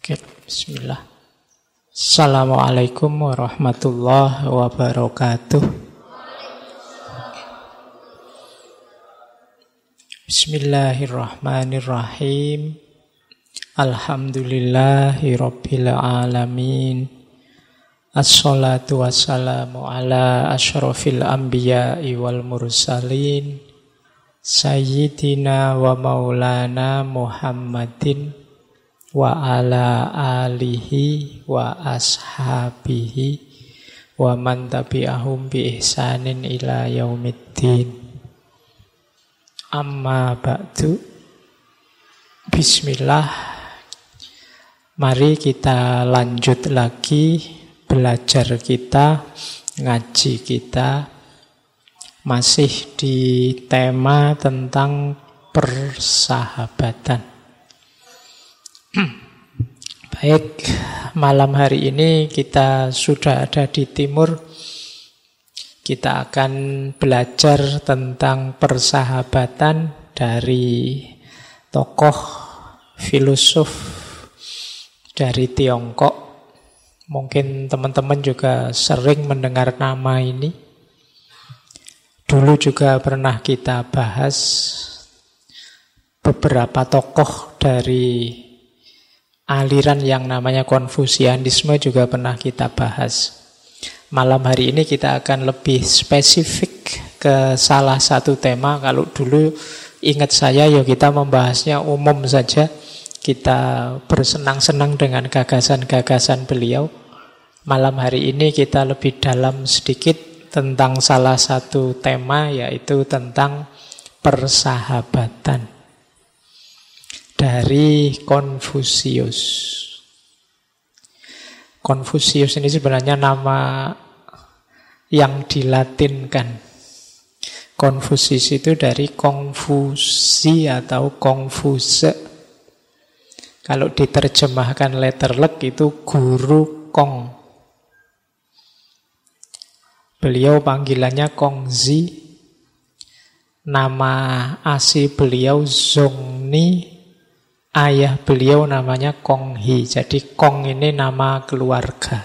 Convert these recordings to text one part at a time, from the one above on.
Oke, bismillah. Assalamualaikum warahmatullahi wabarakatuh. Bismillahirrahmanirrahim. Alhamdulillahi rabbil alamin. Assalatu wassalamu ala asyrafil anbiya'i wal mursalin Sayyidina wa maulana Muhammadin wa ala alihi wa ashabihi wa man tabi'ahum bi ihsanin ila yaumiddin. Amma ba'du. Bismillah. Mari kita lanjut lagi belajar kita, ngaji kita, masih di tema tentang persahabatan. Baik, malam hari ini kita sudah ada di timur. Kita akan belajar tentang persahabatan dari tokoh filosof dari Tiongkok. Mungkin teman-teman juga sering mendengar nama ini. Dulu juga pernah kita bahas beberapa tokoh dari aliran yang namanya Konfusianisme, juga pernah kita bahas. Malam hari ini kita akan lebih spesifik ke salah satu tema. Kalau dulu ingat saya ya kita membahasnya umum saja. Kita bersenang-senang dengan gagasan-gagasan beliau. Malam hari ini kita lebih dalam sedikit tentang salah satu tema, yaitu tentang persahabatan. Dari Konfusius. Konfusius ini sebenarnya nama yang dilatinkan. Konfusius itu dari Kongfusi atau Kongfuse. Kalau diterjemahkan letterlek itu guru Kong. Beliau panggilannya Kongzi. Nama asli beliau Zongni. Ayah beliau namanya Konghi. Jadi Kong ini nama keluarga.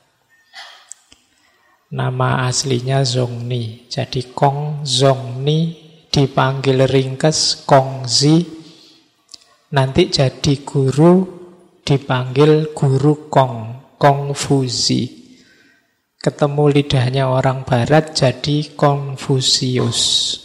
Nama aslinya Zongni. Jadi Kong Zongni dipanggil ringkes Kongzi. Nanti jadi guru dipanggil guru Kong. Kongfuzi. Ketemu lidahnya orang barat jadi Konfusius.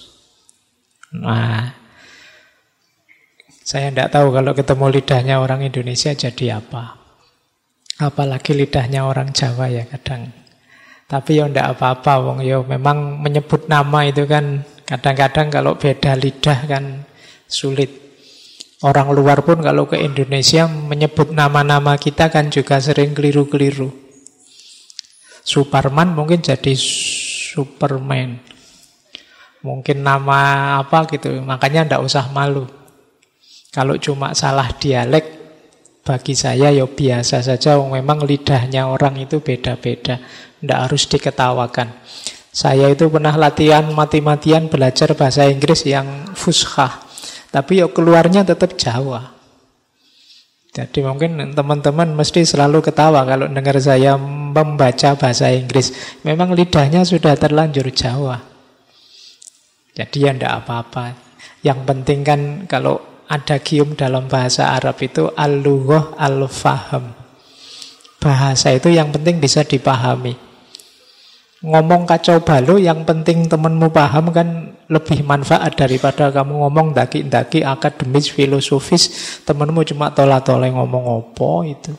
Nah, saya tidak tahu kalau ketemu lidahnya orang Indonesia jadi apa. Apalagi lidahnya orang Jawa ya kadang. Tapi ya tidak apa-apa, wong ya memang menyebut nama itu kan kadang-kadang kalau beda lidah kan sulit. Orang luar pun kalau ke Indonesia menyebut nama-nama kita kan juga sering keliru-keliru. Superman mungkin jadi Superman. Mungkin nama apa gitu, makanya tidak usah malu. Kalau cuma salah dialek, bagi saya ya biasa saja. Memang lidahnya orang itu beda-beda. Tidak harus diketawakan. Saya itu pernah latihan mati-matian belajar bahasa Inggris yang fushah. Tapi ya keluarnya tetap Jawa. Jadi mungkin teman-teman mesti selalu ketawa kalau dengar saya membaca bahasa Inggris. Memang lidahnya sudah terlanjur Jawa. Jadi ya tidak apa-apa. Yang penting kan kalau ada gium dalam bahasa Arab itu al-lughah al-faham. Bahasa itu yang penting bisa dipahami. Ngomong kacau balau yang penting temanmu paham kan lebih manfaat daripada kamu ngomong daki-daki akademis filosofis, temanmu cuma tola-tola ngomong opo itu.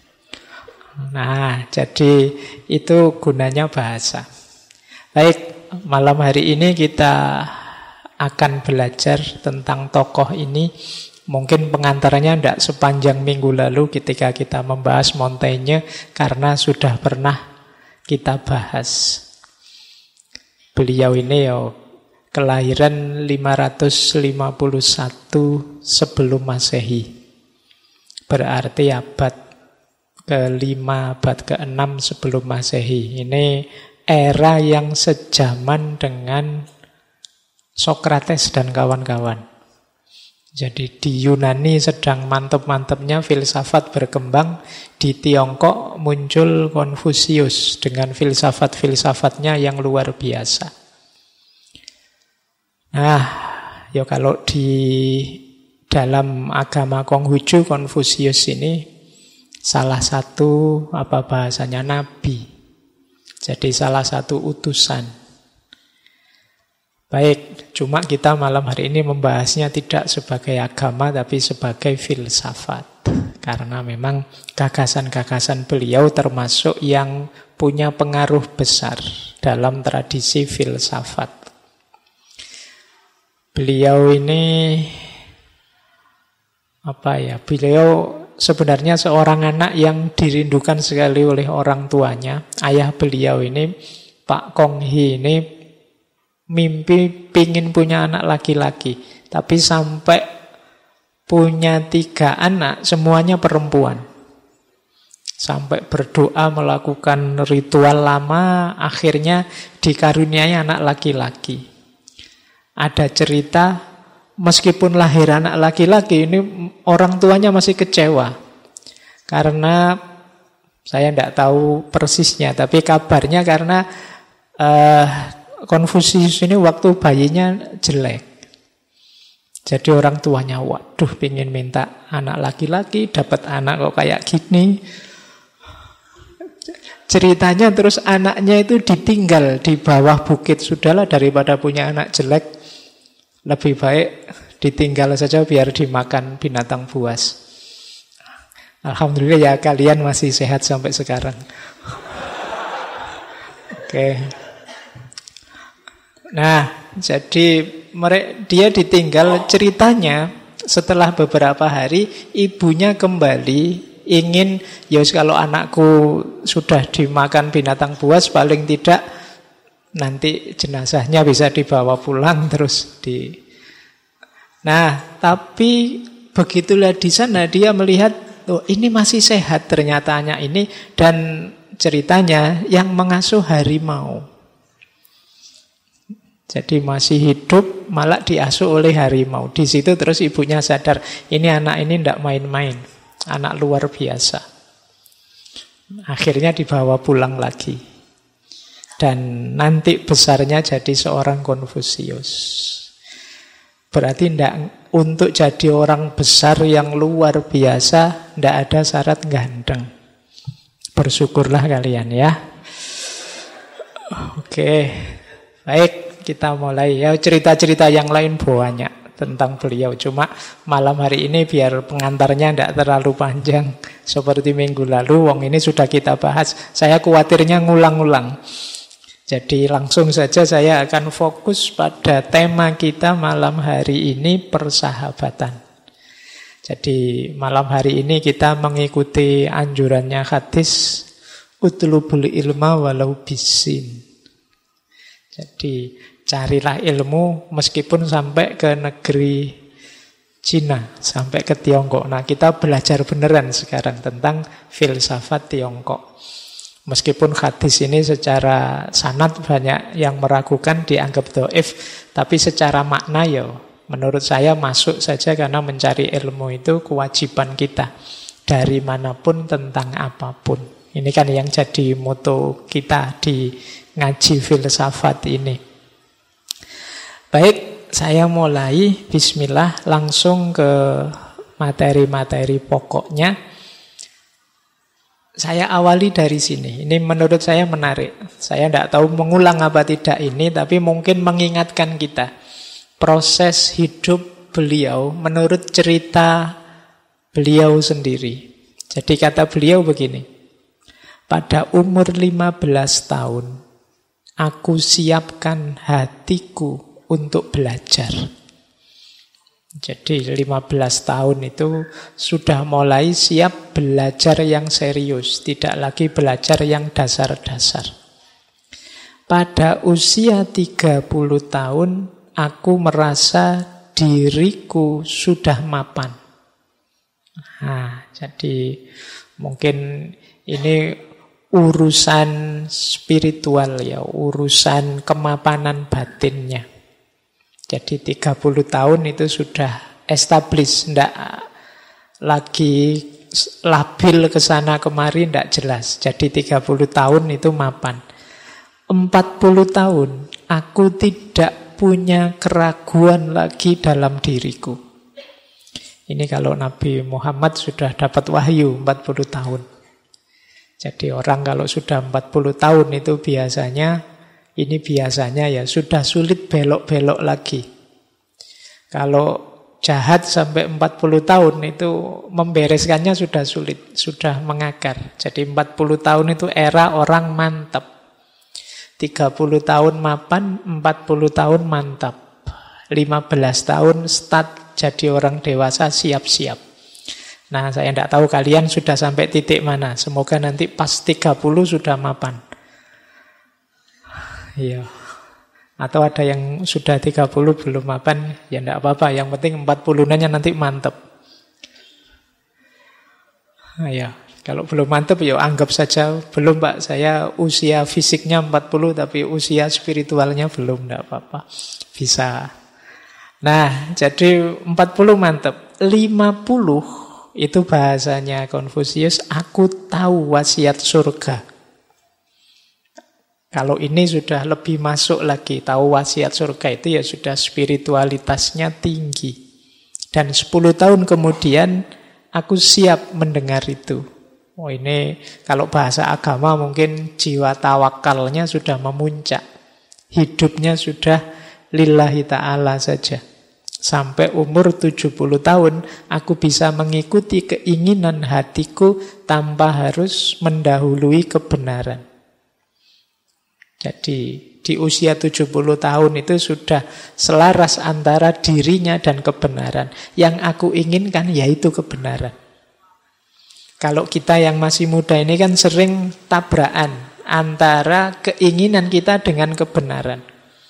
Nah, jadi itu gunanya bahasa. Baik, malam hari ini kita akan belajar tentang tokoh ini. Mungkin pengantarnya tidak sepanjang minggu lalu ketika kita membahas Montaigne, karena sudah pernah kita bahas. Beliau ini kelahiran 551 sebelum Masehi. Berarti abad ke-5, abad ke-6 sebelum Masehi. Ini era yang sejaman dengan Sokrates dan kawan-kawan. Jadi di Yunani sedang mantep-mantepnya filsafat berkembang, di Tiongkok muncul Konfusius dengan filsafat-filsafatnya yang luar biasa. Nah, ya kalau di dalam agama Konghucu, Konfusius ini salah satu bahasanya nabi. Jadi salah satu utusan. Baik, cuma kita malam hari ini membahasnya tidak sebagai agama tapi sebagai filsafat. Karena memang gagasan-gagasan beliau termasuk yang punya pengaruh besar dalam tradisi filsafat. Beliau ini beliau sebenarnya seorang anak yang dirindukan sekali oleh orang tuanya. Ayah beliau ini, Pak Kong Hee ini, mimpi pingin punya anak laki-laki, tapi sampai punya 3 anak, semuanya perempuan. Sampai berdoa melakukan ritual lama, akhirnya dikaruniai anak laki-laki. Ada cerita, meskipun lahir anak laki-laki, ini orang tuanya masih kecewa. Karena, saya tidak tahu persisnya, tapi kabarnya karena Konfusius ini waktu bayinya jelek. Jadi orang tuanya, waduh, pengen minta anak laki-laki, dapat anak kok kayak gini. Ceritanya terus anaknya itu ditinggal di bawah bukit. Sudahlah, daripada punya anak jelek, lebih baik ditinggal saja biar dimakan binatang buas. Alhamdulillah ya, kalian masih sehat sampai sekarang. Oke. Nah, jadi dia ditinggal. Ceritanya setelah beberapa hari ibunya kembali ingin, ya kalau anakku sudah dimakan binatang buas, paling tidak nanti jenazahnya bisa dibawa pulang terus Nah, tapi begitulah di sana dia melihat, oh ini masih sehat ternyata anak ini, dan ceritanya yang mengasuh harimau. Jadi masih hidup, malah diasuh oleh harimau. Di situ terus ibunya sadar, ini anak ini tidak main-main, anak luar biasa. Akhirnya dibawa pulang lagi. Dan nanti besarnya jadi seorang Konfusius. Berarti untuk jadi orang besar yang luar biasa, tidak ada syarat ganteng. Bersyukurlah kalian ya. Oke, baik. Kita mulai ya, cerita-cerita yang lain banyak tentang beliau. Cuma malam hari ini biar pengantarnya tidak terlalu panjang seperti minggu lalu. Wong ini sudah kita bahas. Saya khawatirnya ngulang-ulang. Jadi langsung saja saya akan fokus pada tema kita malam hari ini, persahabatan. Jadi malam hari ini kita mengikuti anjurannya hadis, utlubul ilma walau bisin. Jadi carilah ilmu meskipun sampai ke negeri Cina, sampai ke Tiongkok. Nah, kita belajar beneran sekarang tentang filsafat Tiongkok. Meskipun hadis ini secara sanad banyak yang meragukan, dianggap dhaif, tapi secara makna ya menurut saya masuk saja, karena mencari ilmu itu kewajiban kita dari manapun tentang apapun. Ini kan yang jadi moto kita di ngaji filsafat ini. Baik, saya mulai, bismillah, langsung ke materi-materi pokoknya. Saya awali dari sini. Ini menurut saya menarik. Saya tidak tahu mengulang apa tidak ini, tapi mungkin mengingatkan kita. Proses hidup beliau menurut cerita beliau sendiri. Jadi kata beliau begini, pada umur 15 tahun, aku siapkan hatiku untuk belajar. Jadi 15 tahun itu sudah mulai siap belajar yang serius, tidak lagi belajar yang dasar-dasar. Pada usia 30 tahun, aku merasa diriku sudah mapan. Nah, jadi mungkin ini urusan spiritual ya, urusan kemapanan batinnya. Jadi 30 tahun itu sudah established, ndak lagi labil ke sana kemari, ndak jelas. Jadi 30 tahun itu mapan. 40 tahun aku tidak punya keraguan lagi dalam diriku. Ini kalau Nabi Muhammad sudah dapat wahyu 40 tahun. Jadi orang kalau sudah 40 tahun itu biasanya ya sudah sulit belok-belok lagi. Kalau jahat sampai 40 tahun itu membereskannya sudah sulit, sudah mengakar. Jadi 40 tahun itu era orang mantap. 30 tahun mapan, 40 tahun mantap. 15 tahun start jadi orang dewasa siap-siap. Nah, saya tidak tahu kalian sudah sampai titik mana. Semoga nanti pas 30 sudah mapan. Iya. Atau ada yang sudah 30 belum mapan, ya tidak apa-apa. Yang penting 40-nya nanti mantap. Ya, kalau belum mantap ya anggap saja belum, Pak. Saya usia fisiknya 40 tapi usia spiritualnya belum, tidak apa-apa. Bisa. Nah, jadi 40 mantap. 50 itu bahasanya Konfusius, aku tahu wasiat surga. Kalau ini sudah lebih masuk lagi, tahu wasiat surga itu ya sudah spiritualitasnya tinggi. Dan 10 tahun kemudian aku siap mendengar itu. Oh, ini kalau bahasa agama mungkin jiwa tawakalnya sudah memuncak. Hidupnya sudah lillahi ta'ala saja. Sampai umur 70 tahun aku bisa mengikuti keinginan hatiku tanpa harus mendahului kebenaran. Jadi di usia 70 tahun itu sudah selaras antara dirinya dan kebenaran. Yang aku inginkan yaitu kebenaran. Kalau kita yang masih muda ini kan sering tabrakan antara keinginan kita dengan kebenaran.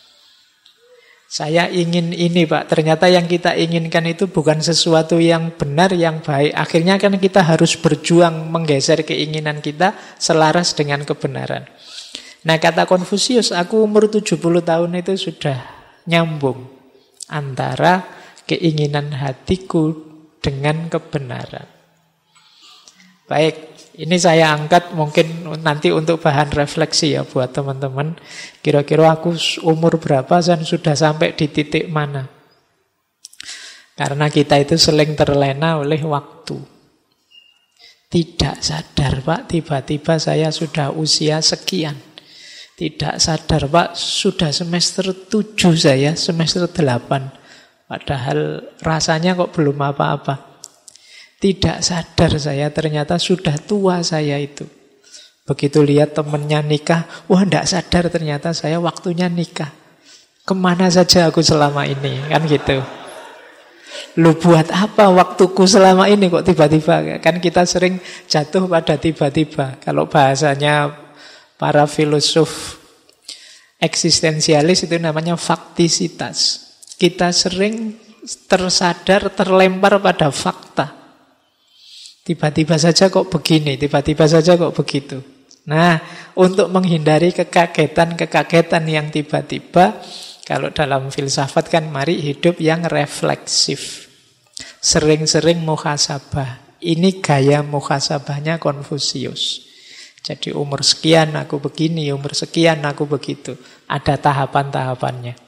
Saya ingin ini, Pak. Ternyata yang kita inginkan itu bukan sesuatu yang benar, yang baik. Akhirnya kan kita harus berjuang menggeser keinginan kita selaras dengan kebenaran. Nah, kata Konfusius, aku umur 70 tahun itu sudah nyambung antara keinginan hatiku dengan kebenaran. Baik, ini saya angkat mungkin nanti untuk bahan refleksi ya buat teman-teman. Kira-kira aku umur berapa dan sudah sampai di titik mana? Karena kita itu sering terlena oleh waktu. Tidak sadar, Pak, tiba-tiba saya sudah usia sekian. Tidak sadar, Pak, sudah semester 7 saya, semester 8. Padahal rasanya kok belum apa-apa. Tidak sadar saya ternyata sudah tua saya itu. Begitu lihat temennya nikah, wah tidak sadar ternyata saya waktunya nikah. Kemana saja aku selama ini, kan gitu. Lu buat apa waktuku selama ini kok tiba-tiba? Kan kita sering jatuh pada tiba-tiba. Kalau bahasanya para filosof eksistensialis itu namanya faktisitas. Kita sering tersadar, terlempar pada fakta. Tiba-tiba saja kok begini, tiba-tiba saja kok begitu. Nah, untuk menghindari kekagetan-kekagetan yang tiba-tiba, kalau dalam filsafat kan mari hidup yang refleksif. Sering-sering muhasabah. Ini gaya muhasabahnya Konfusius. Jadi umur sekian aku begini, umur sekian aku begitu. Ada tahapan-tahapannya.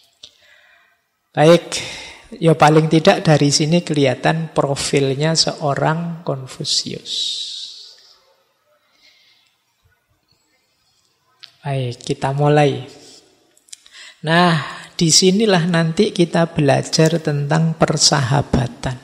Baik. Ya paling tidak dari sini kelihatan profilnya seorang Konfusius. Baik, kita mulai. Nah, disinilah nanti kita belajar tentang persahabatan.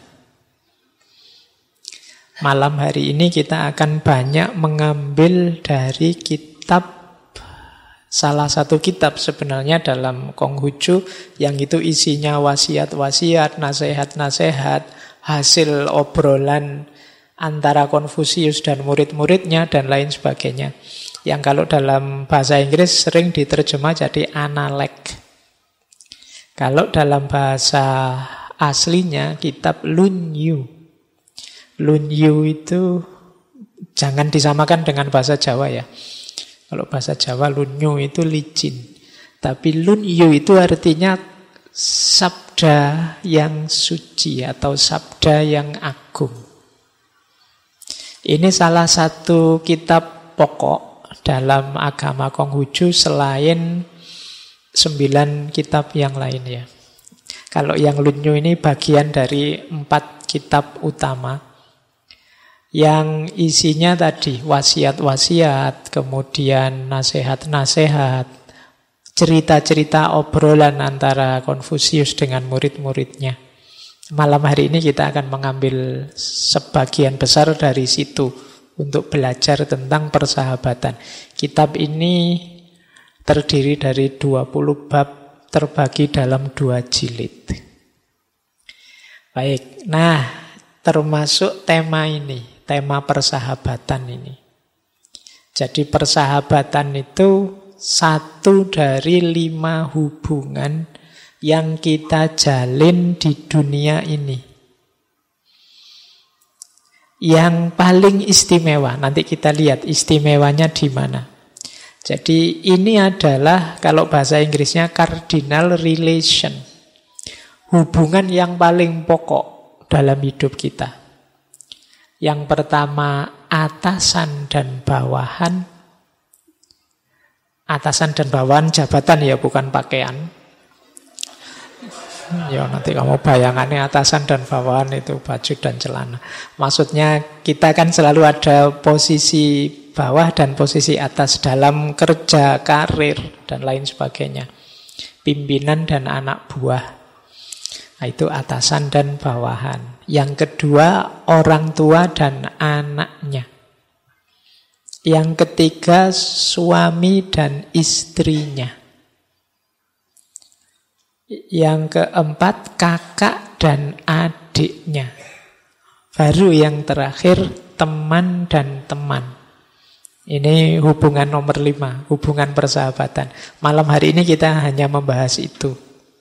Malam hari ini kita akan banyak mengambil dari kitab. Salah satu kitab sebenarnya dalam Konghucu yang itu isinya wasiat-wasiat, nasihat-nasihat, hasil obrolan antara Konfusius dan murid-muridnya dan lain sebagainya. Yang kalau dalam bahasa Inggris sering diterjemah jadi analek. Kalau dalam bahasa aslinya kitab Lunyu. Lunyu itu jangan disamakan dengan bahasa Jawa ya. Kalau bahasa Jawa lunyu itu licin. Tapi lunyu itu artinya sabda yang suci atau sabda yang agung. Ini salah satu kitab pokok dalam agama Konghucu selain 9 kitab yang lain ya. Kalau yang Lunnyu ini bagian dari 4 kitab utama yang isinya tadi wasiat-wasiat, kemudian nasihat-nasihat, cerita-cerita obrolan antara Konfusius dengan murid-muridnya. Malam hari ini kita akan mengambil sebagian besar dari situ untuk belajar tentang persahabatan. Kitab ini terdiri dari 20 bab terbagi dalam 2 jilid. Baik, nah termasuk tema ini, tema persahabatan ini. Jadi persahabatan itu satu dari 5 hubungan yang kita jalin di dunia ini. Yang paling istimewa, nanti kita lihat istimewanya di mana. Jadi ini adalah kalau bahasa Inggrisnya cardinal relation. Hubungan yang paling pokok dalam hidup kita. Yang pertama atasan dan bawahan. Atasan dan bawahan jabatan ya, bukan pakaian. Ya nanti kamu bayangannya atasan dan bawahan itu baju dan celana. Maksudnya kita kan selalu ada posisi bawah dan posisi atas dalam kerja, karir, dan lain sebagainya. Pimpinan dan anak buah. Nah, itu atasan dan bawahan. Yang kedua, orang tua dan anaknya. Yang ketiga, suami dan istrinya. Yang keempat, kakak dan adiknya. Baru yang terakhir, teman dan teman. Ini hubungan nomor 5, hubungan persahabatan. Malam hari ini kita hanya membahas itu.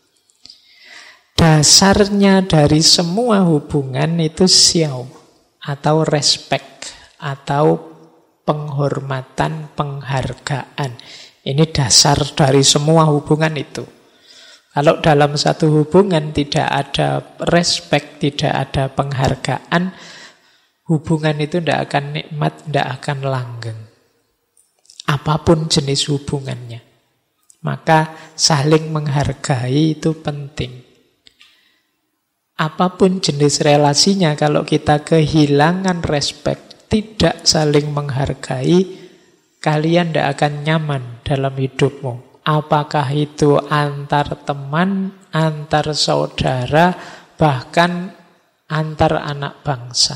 Dasarnya dari semua hubungan itu xiao, atau respect, atau penghormatan, penghargaan. Ini dasar dari semua hubungan itu. Kalau dalam satu hubungan tidak ada respect, tidak ada penghargaan, hubungan itu tidak akan nikmat, tidak akan langgeng. Apapun jenis hubungannya. Maka saling menghargai itu penting. Apapun jenis relasinya, kalau kita kehilangan respect, tidak saling menghargai, kalian tidak akan nyaman dalam hidupmu. Apakah itu antar teman, antar saudara, bahkan antar anak bangsa.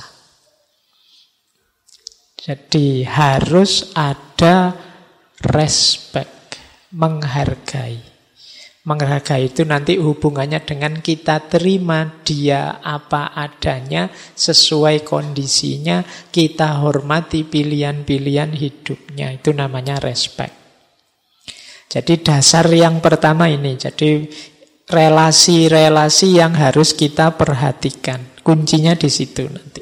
Jadi harus ada respect, menghargai. Menghargai itu nanti hubungannya dengan kita terima dia apa adanya, sesuai kondisinya, kita hormati pilihan-pilihan hidupnya. Itu namanya respect. Jadi dasar yang pertama ini. Jadi relasi-relasi yang harus kita perhatikan. Kuncinya di situ nanti.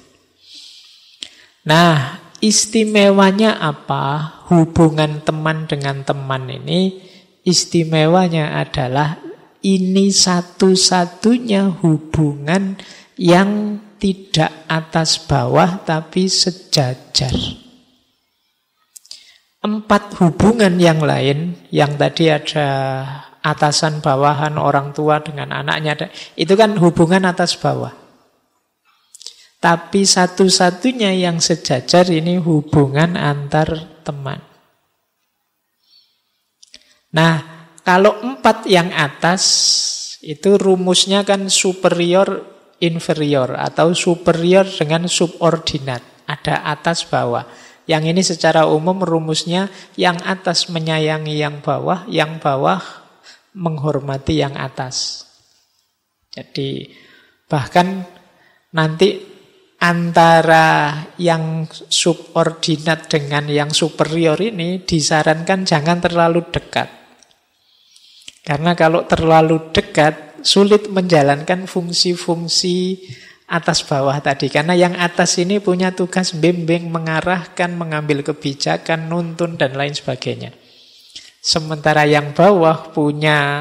Nah, istimewanya apa? Hubungan teman dengan teman ini, istimewanya adalah ini satu-satunya hubungan yang tidak atas bawah tapi sejajar. 4 hubungan yang lain, yang tadi ada atasan bawahan, orang tua dengan anaknya, itu kan hubungan atas bawah. Tapi satu-satunya yang sejajar ini hubungan antar teman. Nah, kalau 4 yang atas, itu rumusnya kan superior, inferior, atau superior dengan subordinat. Ada atas bawah. Yang ini secara umum rumusnya yang atas menyayangi yang bawah menghormati yang atas. Jadi bahkan nanti antara yang subordinat dengan yang superior ini disarankan jangan terlalu dekat. Karena kalau terlalu dekat sulit menjalankan fungsi-fungsi atas bawah tadi. Karena yang atas ini punya tugas bimbing, mengarahkan, mengambil kebijakan, nuntun, dan lain sebagainya. Sementara yang bawah punya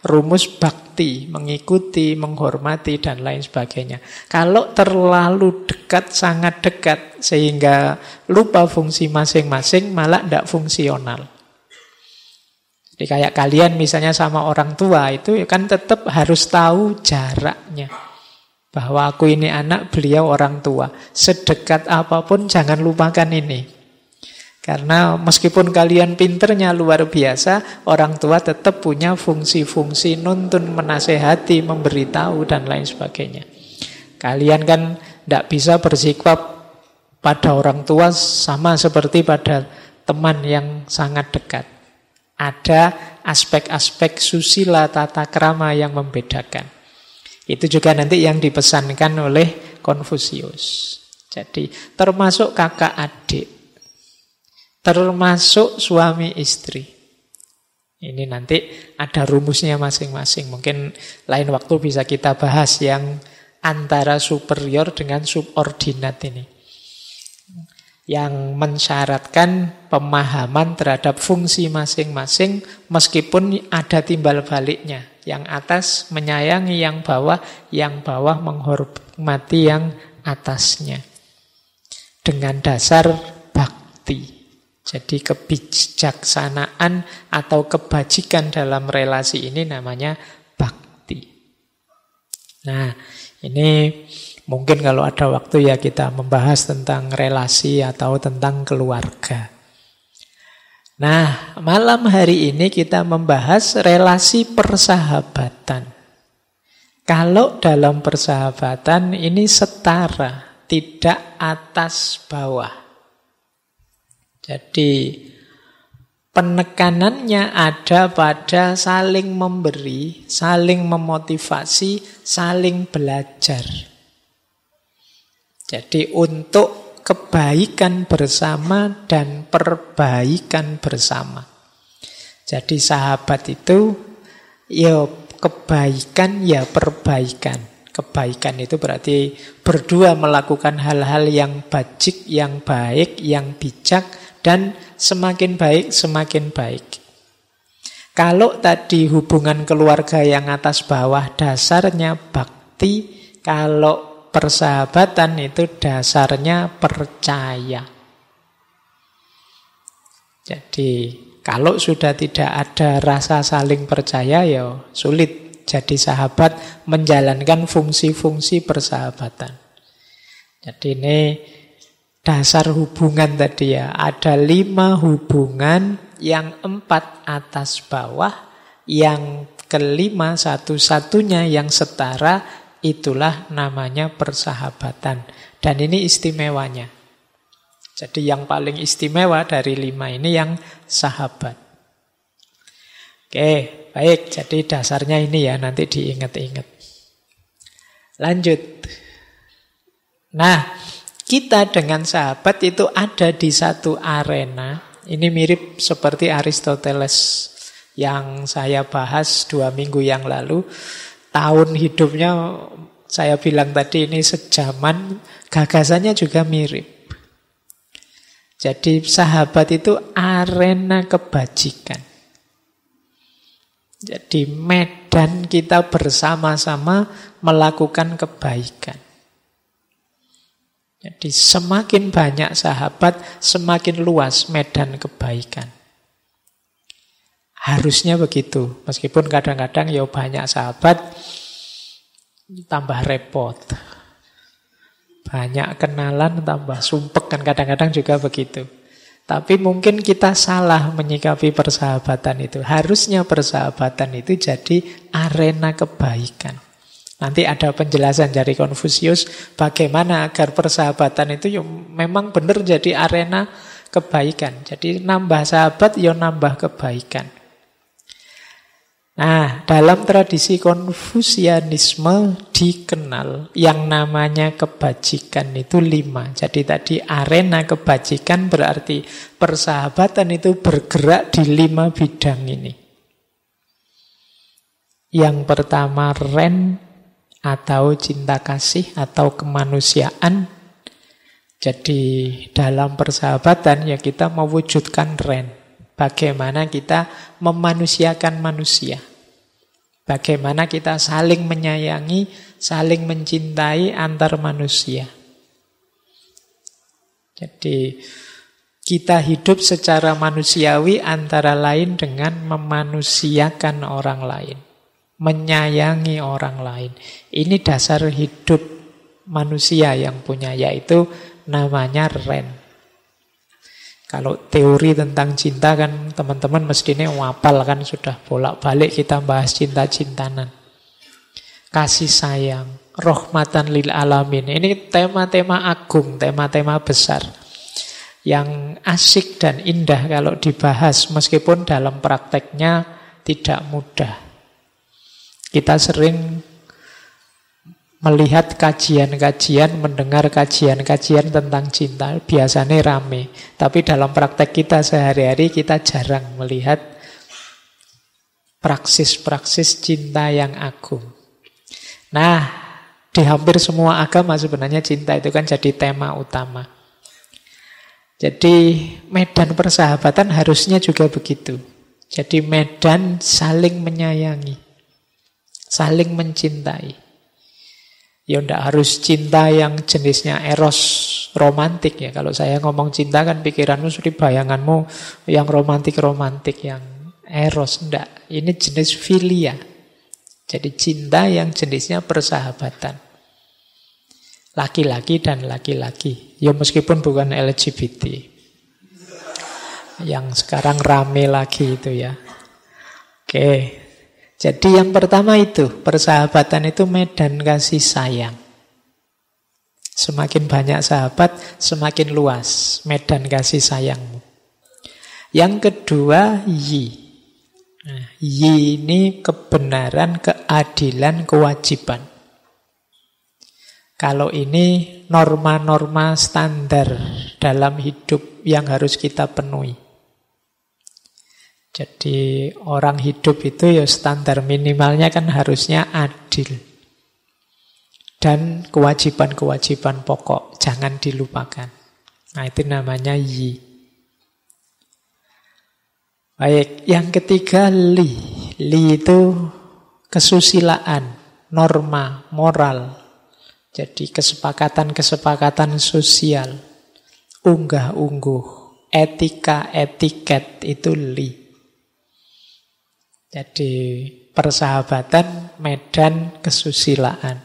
rumus bakti, mengikuti, menghormati, dan lain sebagainya. Kalau terlalu dekat, sangat dekat, sehingga lupa fungsi masing-masing, malah tidak fungsional. Jadi kayak kalian misalnya sama orang tua, itu kan tetap harus tahu jaraknya. Bahwa aku ini anak, beliau orang tua. Sedekat apapun jangan lupakan ini. Karena meskipun kalian pinternya luar biasa, orang tua tetap punya fungsi-fungsi nuntun, menasehati, memberitahu, dan lain sebagainya. Kalian kan tidak bisa bersikap pada orang tua sama seperti pada teman yang sangat dekat. Ada aspek-aspek susila tata krama yang membedakan. Itu juga nanti yang dipesankan oleh Konfusius. Jadi termasuk kakak adik, termasuk suami istri. Ini nanti ada rumusnya masing-masing. Mungkin lain waktu bisa kita bahas yang antara superior dengan subordinat ini. Yang mensyaratkan pemahaman terhadap fungsi masing-masing meskipun ada timbal baliknya. Yang atas menyayangi yang bawah menghormati yang atasnya. Dengan dasar bakti. Jadi kebijaksanaan atau kebajikan dalam relasi ini namanya bakti. Nah, ini mungkin kalau ada waktu ya kita membahas tentang relasi atau tentang keluarga. Nah, malam hari ini kita membahas relasi persahabatan. Kalau dalam persahabatan ini setara, tidak atas bawah. Jadi penekanannya ada pada saling memberi, saling memotivasi, saling belajar. Jadi untuk kebaikan bersama dan perbaikan bersama. Jadi sahabat itu ya kebaikan ya perbaikan. Kebaikan itu berarti berdua melakukan hal-hal yang bajik, yang baik, yang bijak, dan semakin baik, semakin baik. Kalau tadi hubungan keluarga yang atas bawah dasarnya bakti, kalau persahabatan itu dasarnya percaya. Jadi kalau sudah tidak ada rasa saling percaya, ya sulit jadi sahabat menjalankan fungsi-fungsi persahabatan. Jadi ini dasar hubungan tadi ya, ada 5 hubungan, yang 4 atas bawah, yang kelima satu-satunya yang setara, itulah namanya persahabatan. Dan ini istimewanya. Jadi yang paling istimewa dari 5 ini yang sahabat. Oke, baik, jadi dasarnya ini ya, nanti diingat-ingat. Lanjut. Nah, kita dengan sahabat itu ada di satu arena. Ini mirip seperti Aristoteles yang saya bahas 2 minggu yang lalu. Tahun hidupnya saya bilang tadi ini sejaman, gagasannya juga mirip. Jadi sahabat itu arena kebajikan. Jadi medan kita bersama-sama melakukan kebaikan. Jadi semakin banyak sahabat, semakin luas medan kebaikan. Harusnya begitu. Meskipun kadang-kadang ya banyak sahabat, tambah repot. Banyak kenalan, tambah sumpek, kan kadang-kadang juga begitu. Tapi mungkin kita salah menyikapi persahabatan itu. Harusnya persahabatan itu jadi arena kebaikan. Nanti ada penjelasan dari Konfusius bagaimana agar persahabatan itu memang benar jadi arena kebaikan. Jadi nambah sahabat ya nambah kebaikan. Nah, dalam tradisi Konfusianisme dikenal yang namanya kebajikan itu 5. Jadi tadi arena kebajikan berarti persahabatan itu bergerak di 5 bidang ini. Yang pertama ren atau cinta kasih atau kemanusiaan. Jadi dalam persahabatan ya kita mewujudkan ren. Bagaimana kita memanusiakan manusia. Bagaimana kita saling menyayangi, saling mencintai antar manusia. Jadi kita hidup secara manusiawi antara lain dengan memanusiakan orang lain, menyayangi orang lain. Ini dasar hidup manusia yang punya, yaitu namanya Ren. Kalau teori tentang cinta kan teman-teman mestinya wapal kan, sudah bolak-balik kita bahas cinta-cintanan. Kasih sayang, rahmatan lil alamin. Ini tema-tema agung, tema-tema besar yang asik dan indah kalau dibahas, meskipun dalam prakteknya tidak mudah. Kita sering melihat kajian-kajian, mendengar kajian-kajian tentang cinta, biasanya rame. Tapi dalam praktek kita sehari-hari, kita jarang melihat praksis-praksis cinta yang agung. Nah, di hampir semua agama sebenarnya cinta itu kan jadi tema utama. Jadi medan persahabatan harusnya juga begitu. Jadi medan saling menyayangi, saling mencintai. Ya ndak harus cinta yang jenisnya eros romantik ya. Kalau saya ngomong cinta kan pikiranmu sudah bayanganmu yang romantik-romantik, yang eros. Ndak, ini jenis filia. Jadi cinta yang jenisnya persahabatan. Laki-laki dan laki-laki. Ya meskipun bukan LGBT. Yang sekarang rame lagi itu ya. Oke. Jadi yang pertama itu, persahabatan itu medan kasih sayang. Semakin banyak sahabat, semakin luas medan kasih sayangmu. Yang kedua, yi. Nah, yi ini kebenaran, keadilan, kewajiban. Kalau ini norma-norma standar dalam hidup yang harus kita penuhi. Jadi orang hidup itu ya standar minimalnya kan harusnya adil. Dan kewajiban-kewajiban pokok jangan dilupakan. Nah itu namanya yi. Baik, yang ketiga li. Li itu kesusilaan, norma, moral. Jadi kesepakatan-kesepakatan sosial, unggah-ungguh, etika, etiket itu li. Jadi persahabatan, medan kesusilaan.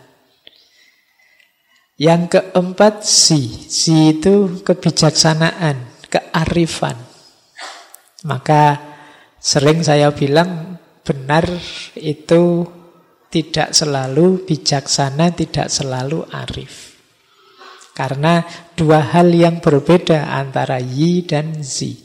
Yang keempat si. Si itu kebijaksanaan, kearifan. Maka sering saya bilang benar itu tidak selalu bijaksana, tidak selalu arif. Karena dua hal yang berbeda antara yi dan zi.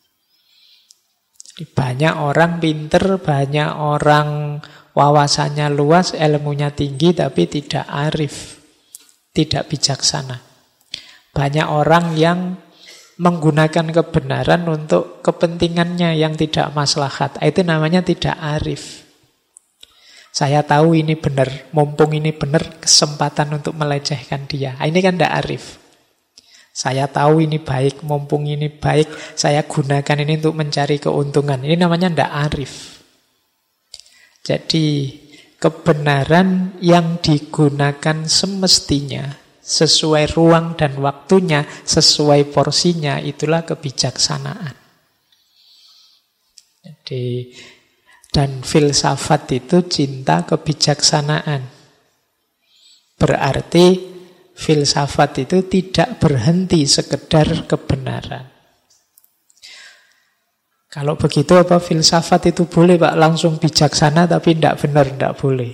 Banyak orang pinter, banyak orang wawasannya luas, ilmunya tinggi, tapi tidak arif, tidak bijaksana. Banyak orang yang menggunakan kebenaran untuk kepentingannya yang tidak maslahat. Itu namanya tidak arif. Saya tahu ini benar, mumpung ini benar, kesempatan untuk melecehkan dia. Ini kan tidak arif. Saya tahu ini baik, mumpung ini baik, saya gunakan ini untuk mencari keuntungan. Ini namanya tidak arif. Jadi kebenaran yang digunakan semestinya, sesuai ruang dan waktunya, sesuai porsinya, itulah kebijaksanaan. Jadi, dan filsafat itu cinta kebijaksanaan. Berarti filsafat itu tidak berhenti sekedar kebenaran. Kalau begitu apa filsafat itu boleh Pak langsung bijaksana tapi tidak benar, tidak boleh.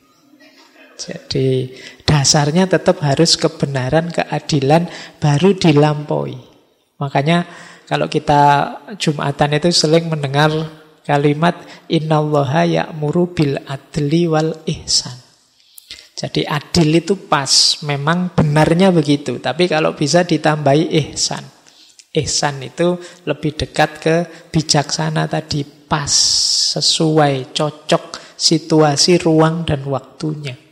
Jadi dasarnya tetap harus kebenaran, keadilan baru dilampaui. Makanya kalau kita Jumatan itu sering mendengar kalimat innallaha ya'muru bil adli wal ihsan. Jadi adil itu pas, memang benarnya begitu. Tapi kalau bisa ditambahi ihsan. Ihsan itu lebih dekat ke bijaksana tadi, pas, sesuai, cocok situasi, ruang, dan waktunya.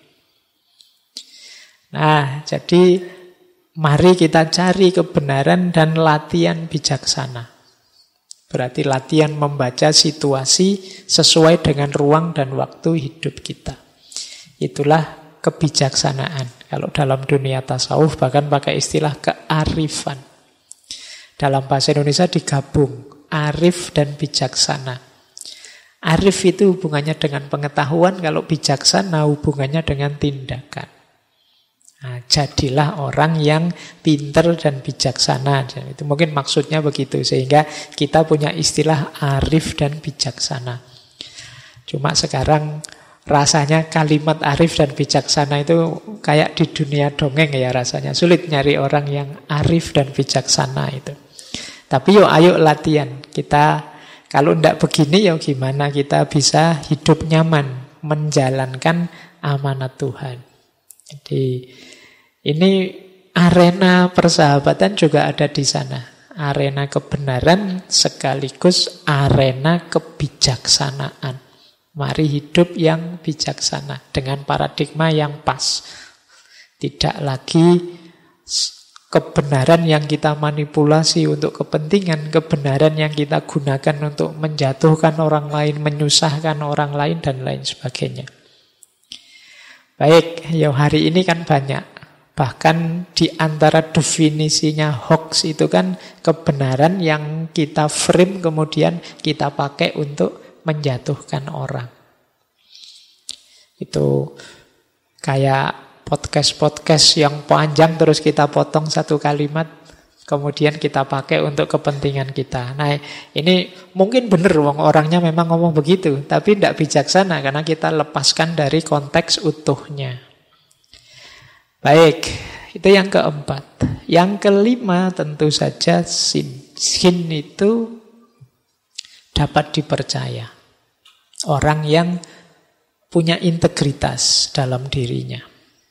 Nah, jadi mari kita cari kebenaran dan latihan bijaksana. Berarti latihan membaca situasi sesuai dengan ruang dan waktu hidup kita. Itulah kebijaksanaan. Kalau dalam dunia tasawuf bahkan pakai istilah kearifan. Dalam bahasa Indonesia digabung arif dan bijaksana. Arif itu hubungannya dengan pengetahuan, kalau bijaksana hubungannya dengan tindakan. Nah, jadilah orang yang pinter dan bijaksana. Itu mungkin maksudnya begitu. Sehingga kita punya istilah arif dan bijaksana. Cuma sekarang rasanya kalimat arif dan bijaksana itu kayak di dunia dongeng ya rasanya. Sulit nyari orang yang arif dan bijaksana itu. Tapi ayo latihan. Kita kalau tidak begini ya gimana kita bisa hidup nyaman. Menjalankan amanat Tuhan. Jadi ini arena persahabatan juga ada di sana. Arena kebenaran sekaligus arena kebijaksanaan. Mari hidup yang bijaksana dengan paradigma yang pas. Tidak lagi kebenaran yang kita manipulasi untuk kepentingan, kebenaran yang kita gunakan untuk menjatuhkan orang lain, menyusahkan orang lain, dan lain sebagainya. Baik, ya hari ini kan banyak. Bahkan di antara definisinya hoax itu kan kebenaran yang kita frame kemudian kita pakai untuk menjatuhkan orang. Itu kayak podcast-podcast yang panjang terus kita potong satu kalimat kemudian kita pakai untuk kepentingan kita. Nah, ini mungkin benar orangnya memang ngomong begitu, tapi tidak bijaksana karena kita lepaskan dari konteks utuhnya. Baik, itu yang keempat. Yang kelima tentu saja sin. Sin itu dapat dipercaya. Orang yang punya integritas dalam dirinya.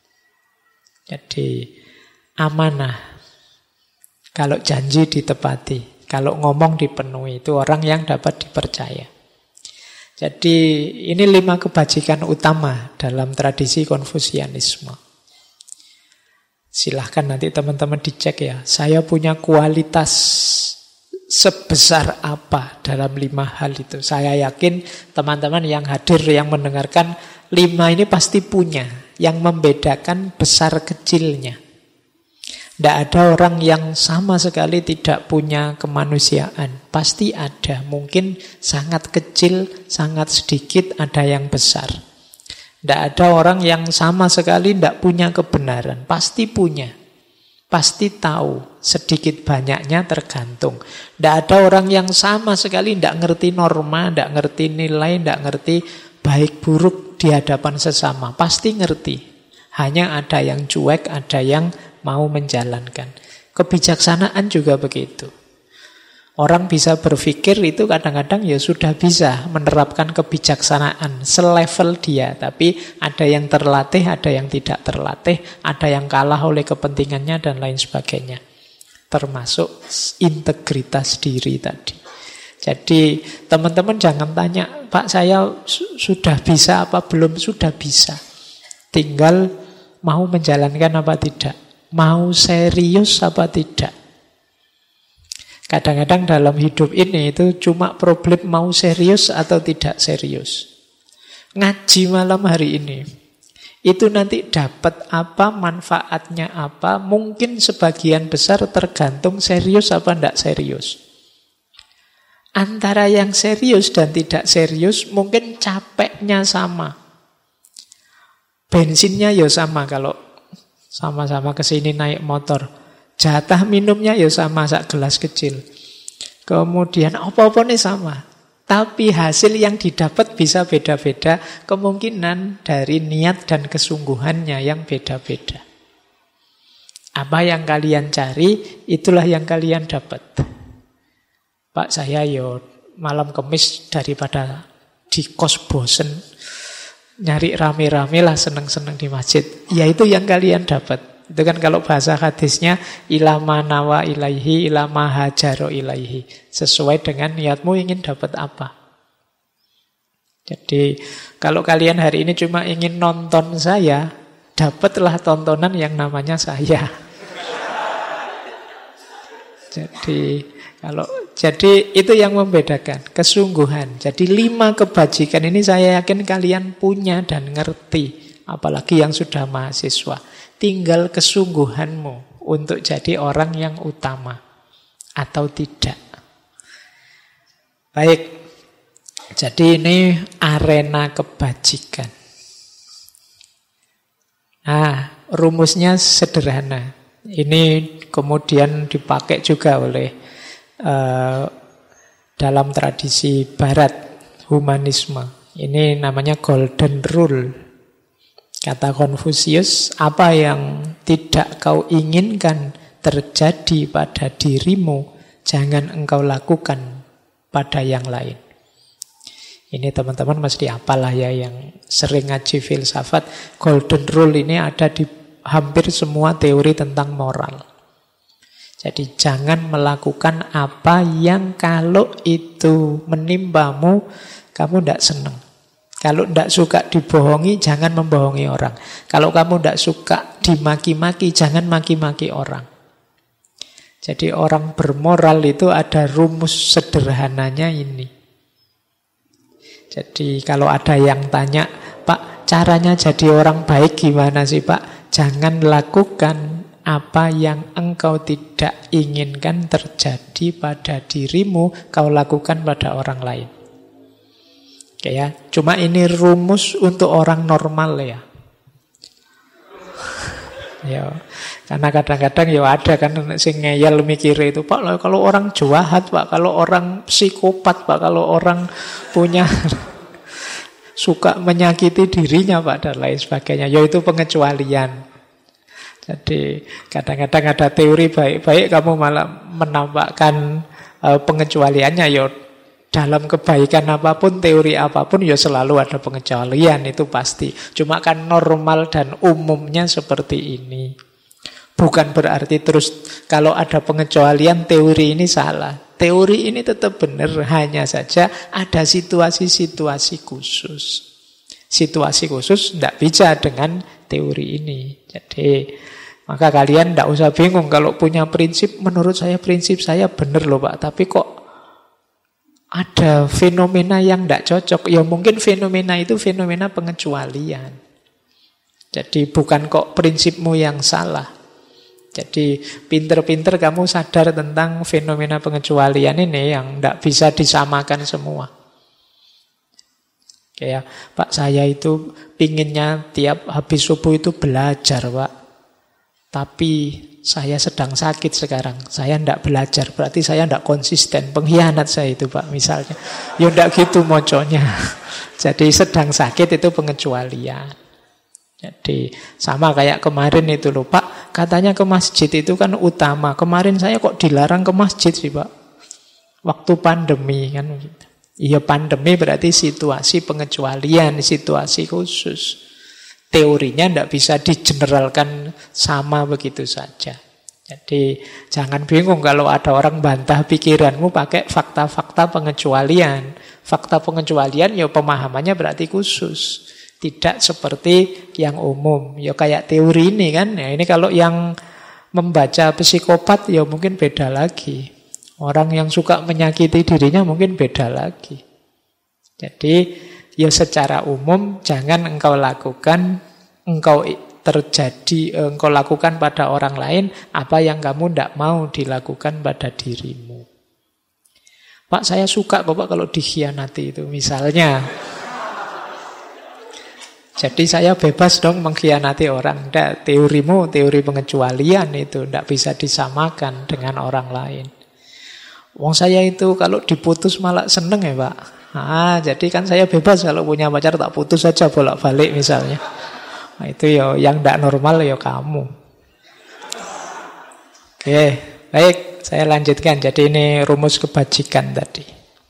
Jadi amanah. Kalau janji ditepati, kalau ngomong dipenuhi, itu orang yang dapat dipercaya. Jadi ini 5 kebajikan utama dalam tradisi Konfusianisme. Silahkan nanti teman-teman dicek ya. Saya punya kualitas sebesar apa dalam 5 hal itu. Saya yakin teman-teman yang hadir, yang mendengarkan 5 ini pasti punya. Yang membedakan besar kecilnya. Tidak ada orang yang sama sekali tidak punya kemanusiaan. Pasti ada. Mungkin sangat kecil, sangat sedikit, ada yang besar. Tidak ada orang yang sama sekali tidak punya kebenaran. Pasti punya. Pasti tahu. Sedikit banyaknya tergantung. Tidak ada orang yang sama sekali tidak ngerti norma, tidak ngerti nilai, tidak ngerti baik buruk di hadapan sesama. Pasti ngerti. Hanya ada yang cuek, ada yang mau menjalankan. Kebijaksanaan juga begitu. Orang bisa berpikir itu kadang-kadang ya sudah bisa menerapkan kebijaksanaan selevel dia. Tapi ada yang terlatih, ada yang tidak terlatih, ada yang kalah oleh kepentingannya dan lain sebagainya. Termasuk integritas diri tadi. Jadi teman-teman jangan tanya, Pak saya sudah bisa apa belum? Sudah bisa. Tinggal mau menjalankan apa tidak. Mau serius apa tidak. Kadang-kadang dalam hidup ini itu cuma problem mau serius atau tidak serius. Ngaji malam hari ini, itu nanti dapat apa, manfaatnya apa, mungkin sebagian besar tergantung serius apa tidak serius. Antara yang serius dan tidak serius mungkin capeknya sama. Bensinnya ya sama kalau sama-sama kesini naik motor. Jatah minumnya ya sama, sak gelas kecil. Kemudian apa-apa nih sama. Tapi hasil yang didapat bisa beda-beda. Kemungkinan dari niat dan kesungguhannya yang beda-beda. Apa yang kalian cari, itulah yang kalian dapat. Pak saya yo malam Kemis daripada di kos bosen, nyari rame-rame lah seneng-seneng di masjid. Ya itu yang kalian dapat. Itu kan kalau bahasa hadisnya ilama nawa ilaihi ilama hajaro ilaihi. Sesuai dengan niatmu ingin dapat apa. Jadi kalau kalian hari ini cuma ingin nonton saya, dapatlah tontonan yang namanya saya. Jadi itu yang membedakan, kesungguhan. Jadi 5 kebajikan ini saya yakin kalian punya dan ngerti. Apalagi yang sudah mahasiswa. Tinggal kesungguhanmu untuk jadi orang yang utama atau tidak. Baik. Jadi ini arena kebajikan. Nah, rumusnya sederhana. Ini kemudian dipakai juga oleh dalam tradisi barat, humanisme. Ini namanya golden rule. Kata Konfusius, apa yang tidak kau inginkan terjadi pada dirimu, jangan engkau lakukan pada yang lain. Ini teman-teman mesti apalah ya yang sering ngaji filsafat. Golden rule ini ada di hampir semua teori tentang moral. Jadi jangan melakukan apa yang kalau itu menimpamu, kamu tidak senang. Kalau tidak suka dibohongi, jangan membohongi orang. Kalau kamu tidak suka dimaki-maki, jangan maki-maki orang. Jadi orang bermoral itu ada rumus sederhananya ini. Jadi kalau ada yang tanya, Pak, caranya jadi orang baik gimana sih Pak? Jangan lakukan apa yang engkau tidak inginkan terjadi pada dirimu, kau lakukan pada orang lain. Oke ya, cuma ini rumus untuk orang normal ya. Ya, karena kadang-kadang ya ada kan sing ngeyel mikir itu, Pak, kalau orang jahat, Pak, kalau orang psikopat, Pak, kalau orang punya suka menyakiti dirinya, Pak, dan lain sebagainya. Ya itu pengecualian. Jadi kadang-kadang ada teori baik-baik, kamu malah menampakkan pengecualiannya. Ya dalam kebaikan apapun, teori apapun, ya selalu ada pengecualian, itu pasti. Cuma kan normal dan umumnya seperti ini. Bukan berarti terus kalau ada pengecualian teori ini salah. Teori ini tetap benar, hanya saja ada situasi-situasi khusus. Situasi khusus tidak bisa dengan teori ini. Jadi maka kalian tidak usah bingung kalau punya prinsip. Menurut saya prinsip saya benar loh Pak, tapi kok ada fenomena yang tidak cocok. Ya mungkin fenomena itu fenomena pengecualian. Jadi bukan kok prinsipmu yang salah. Jadi pinter-pinter kamu sadar tentang fenomena pengecualian ini yang tidak bisa disamakan semua. Kayak Pak, saya itu pinginnya tiap habis subuh itu belajar Pak. Tapi saya sedang sakit sekarang, saya tidak belajar, berarti saya tidak konsisten, pengkhianat saya itu Pak misalnya. Ya tidak gitu moconya. Jadi sedang sakit itu pengecualian. Jadi sama kayak kemarin itu loh Pak, katanya ke masjid itu kan utama. Kemarin saya kok dilarang ke masjid sih Pak, waktu pandemi kan gitu. Iya pandemi berarti situasi pengecualian, situasi khusus. Teorinya tidak bisa digeneralkan sama begitu saja. Jadi jangan bingung kalau ada orang bantah pikiranmu pakai fakta-fakta pengecualian. Fakta pengecualian ya pemahamannya berarti khusus. Tidak seperti yang umum. Ya kayak teori ini kan. Ya ini kalau yang membaca psikopat ya mungkin beda lagi. Orang yang suka menyakiti dirinya mungkin beda lagi. Jadi ya secara umum jangan engkau lakukan, engkau lakukan pada orang lain apa yang kamu tidak mau dilakukan pada dirimu. Pak, saya suka Bapak kalau dikhianati itu misalnya. Jadi saya bebas dong mengkhianati orang. Tidak, teorimu, teori pengecualian itu tidak bisa disamakan dengan orang lain. Wong saya itu kalau diputus malah seneng ya Pak. Jadi kan saya bebas kalau punya pacar tak putus saja bolak-balik misalnya. Nah, itu ya yang tidak normal ya kamu. Oke, baik, saya lanjutkan. Jadi ini rumus kebajikan tadi.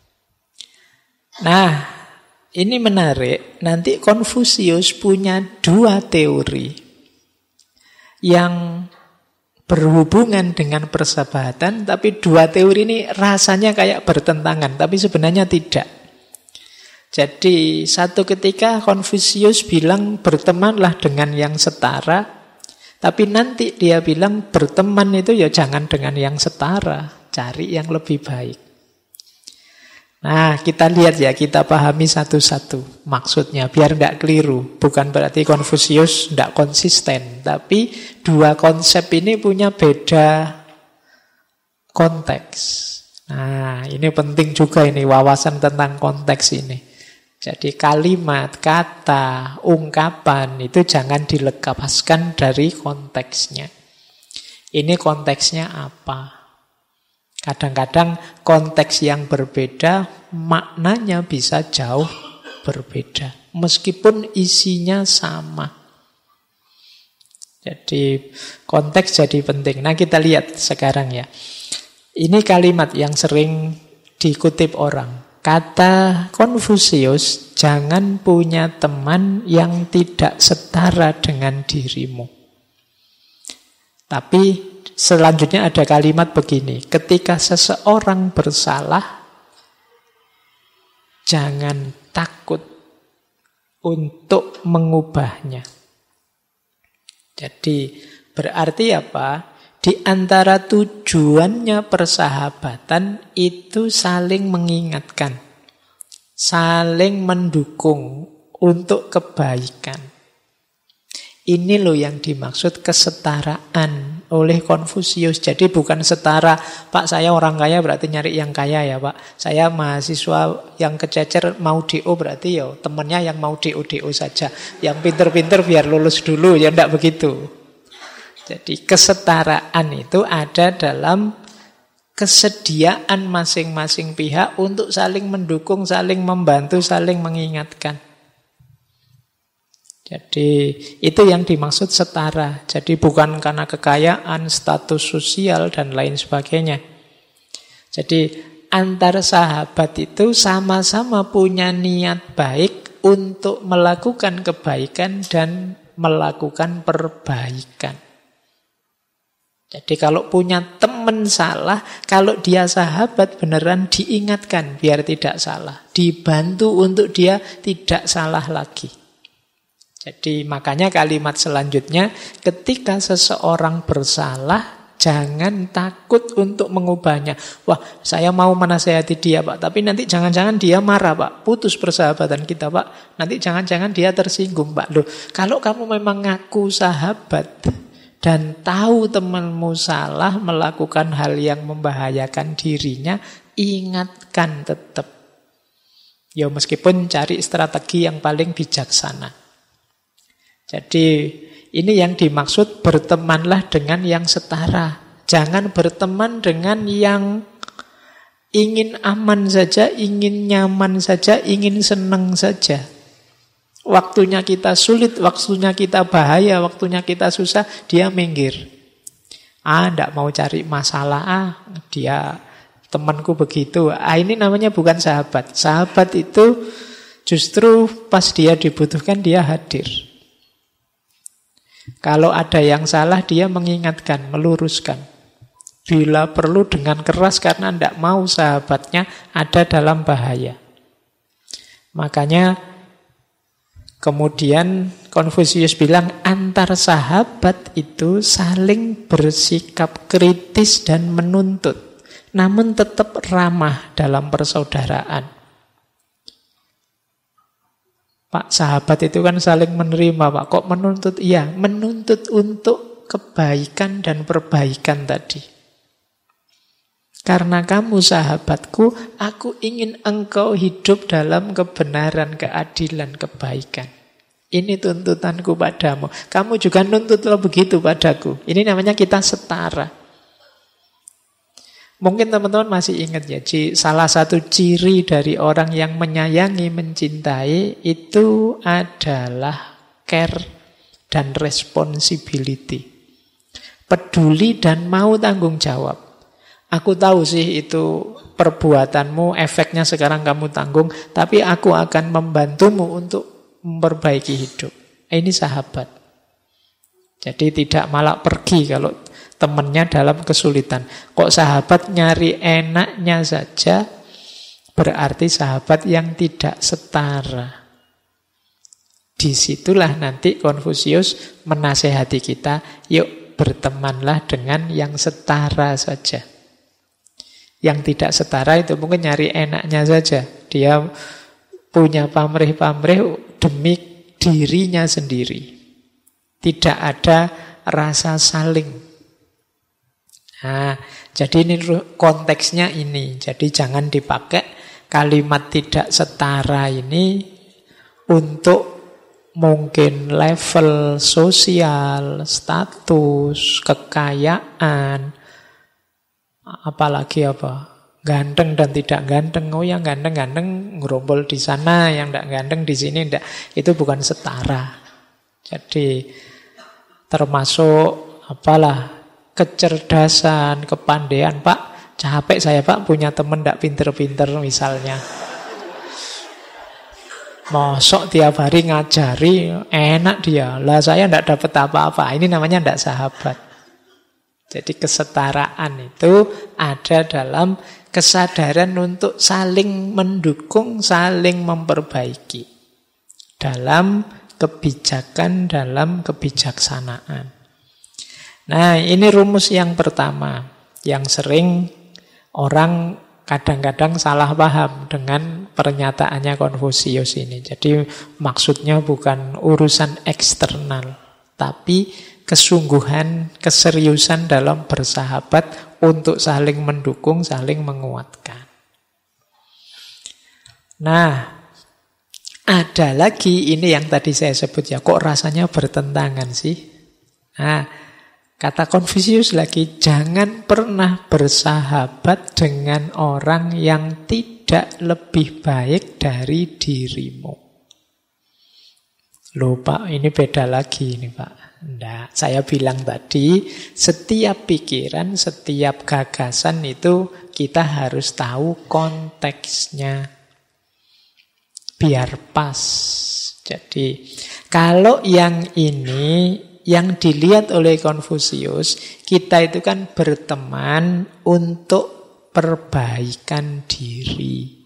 Nah, ini menarik. Nanti Konfusius punya 2 teori yang berhubungan dengan persahabatan, tapi 2 teori ini rasanya kayak bertentangan, tapi sebenarnya tidak. Jadi satu ketika Konfusius bilang bertemanlah dengan yang setara, Tapi nanti dia bilang berteman itu ya jangan dengan yang setara, cari yang lebih baik. Nah, kita lihat ya, kita pahami satu-satu maksudnya, biar tidak keliru. Bukan berarti Konfusius tidak konsisten, tapi dua konsep ini punya beda konteks. Nah, ini penting juga ini, wawasan tentang konteks ini. Jadi kalimat, kata, ungkapan itu jangan dilepaskan dari konteksnya. Ini konteksnya apa? Kadang-kadang konteks yang berbeda, maknanya bisa jauh berbeda. Meskipun isinya sama. Jadi konteks jadi penting. Nah, kita lihat sekarang ya. Ini kalimat yang sering dikutip orang. Kata Konfusius, jangan punya teman yang tidak setara dengan dirimu. Tapi selanjutnya ada kalimat begini, ketika seseorang bersalah, jangan takut untuk mengubahnya. Jadi berarti apa? Di antara tujuannya persahabatan itu saling mengingatkan, saling mendukung untuk kebaikan. Ini loh yang dimaksud kesetaraan oleh Konfusius. Jadi bukan setara, Pak saya orang kaya berarti nyari yang kaya ya Pak. Saya mahasiswa yang kececer mau DO berarti ya temannya yang mau DO saja. Yang pinter-pinter biar lulus dulu, ya enggak begitu. Jadi kesetaraan itu ada dalam kesediaan masing-masing pihak untuk saling mendukung, saling membantu, saling mengingatkan. Jadi itu yang dimaksud setara. Jadi bukan karena kekayaan, status sosial, dan lain sebagainya. Jadi antar sahabat itu sama-sama punya niat baik untuk melakukan kebaikan dan melakukan perbaikan. Jadi kalau punya teman salah, kalau dia sahabat beneran diingatkan biar tidak salah. Dibantu untuk dia tidak salah lagi. Jadi makanya kalimat selanjutnya, ketika seseorang bersalah, jangan takut untuk mengubahnya. Wah, saya mau menasihati dia Pak, tapi nanti jangan-jangan dia marah Pak, putus persahabatan kita Pak, nanti jangan-jangan dia tersinggung Pak. Loh, kalau kamu memang ngaku sahabat dan tahu temanmu salah melakukan hal yang membahayakan dirinya, ingatkan tetap. Ya meskipun cari strategi yang paling bijaksana. Jadi ini yang dimaksud bertemanlah dengan yang setara. Jangan berteman dengan yang ingin aman saja, ingin nyaman saja, ingin senang saja. Waktunya kita sulit, waktunya kita bahaya, waktunya kita susah, dia minggir. Ndak mau cari masalah, dia temanku begitu. Ini namanya bukan sahabat. Sahabat itu justru pas dia dibutuhkan, dia hadir. Kalau ada yang salah, dia mengingatkan, meluruskan. Bila perlu dengan keras karena tidak mau sahabatnya ada dalam bahaya. Makanya kemudian Konfusius bilang antar sahabat itu saling bersikap kritis dan menuntut. Namun tetap ramah dalam persaudaraan. Pak, sahabat itu kan saling menerima Pak. Kok menuntut? Iya, menuntut untuk kebaikan dan perbaikan tadi. Karena kamu sahabatku, aku ingin engkau hidup dalam kebenaran, keadilan, kebaikan. Ini tuntutanku padamu. Kamu juga nuntutlah begitu padaku. Ini namanya kita setara. Mungkin teman-teman masih ingat ya, salah satu ciri dari orang yang menyayangi, mencintai itu adalah care dan responsibility. Peduli dan mau tanggung jawab. Aku tahu sih itu perbuatanmu, efeknya sekarang kamu tanggung, tapi aku akan membantumu untuk memperbaiki hidup. Ini sahabat. Jadi tidak malah pergi kalau temannya dalam kesulitan. Kok sahabat nyari enaknya saja, berarti sahabat yang tidak setara. Disitulah nanti Konfusius menasehati kita, yuk bertemanlah dengan yang setara saja. Yang tidak setara itu mungkin nyari enaknya saja. Dia punya pamrih-pamrih demi dirinya sendiri. Tidak ada rasa saling. Nah, jadi ini konteksnya ini. Jadi jangan dipakai kalimat tidak setara ini untuk mungkin level sosial, status, kekayaan, apalagi ganteng dan tidak ganteng. Oh, yang ganteng-ganteng ngerombol di sana, yang tidak ganteng di sini tidak. Itu bukan setara. Jadi termasuk kecerdasan, kepandaian. Pak, capek saya Pak punya teman tidak pinter-pinter misalnya. Mosok tiap hari ngajari, enak dia. Lah saya tidak dapat apa-apa. Ini namanya tidak sahabat. Jadi kesetaraan itu ada dalam kesadaran untuk saling mendukung, saling memperbaiki. Dalam kebijakan, dalam kebijaksanaan. Nah, ini rumus yang pertama. Yang sering orang kadang-kadang salah paham dengan pernyataannya Konfusius ini. Jadi maksudnya bukan urusan eksternal, tapi kesungguhan, keseriusan dalam bersahabat untuk saling mendukung, saling menguatkan. Nah, ada lagi ini yang tadi saya sebut ya, kok rasanya bertentangan sih? Nah, kata Konfusius lagi, jangan pernah bersahabat dengan orang yang tidak lebih baik dari dirimu. Loh Pak, ini beda lagi ini Pak. Enggak, saya bilang tadi, setiap pikiran, setiap gagasan itu kita harus tahu konteksnya. Biar pas. Jadi, kalau yang ini yang dilihat oleh Konfusius, kita itu kan berteman untuk perbaikan diri.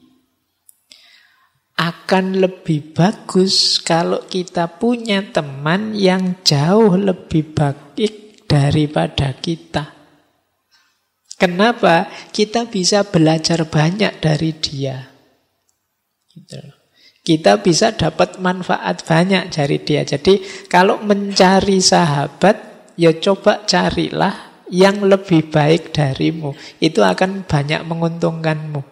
Akan lebih bagus kalau kita punya teman yang jauh lebih baik daripada kita. Kenapa? Kita bisa belajar banyak dari dia. Gitu. Kita bisa dapat manfaat banyak dari dia. Jadi kalau mencari sahabat, ya coba carilah yang lebih baik darimu. Itu akan banyak menguntungkanmu.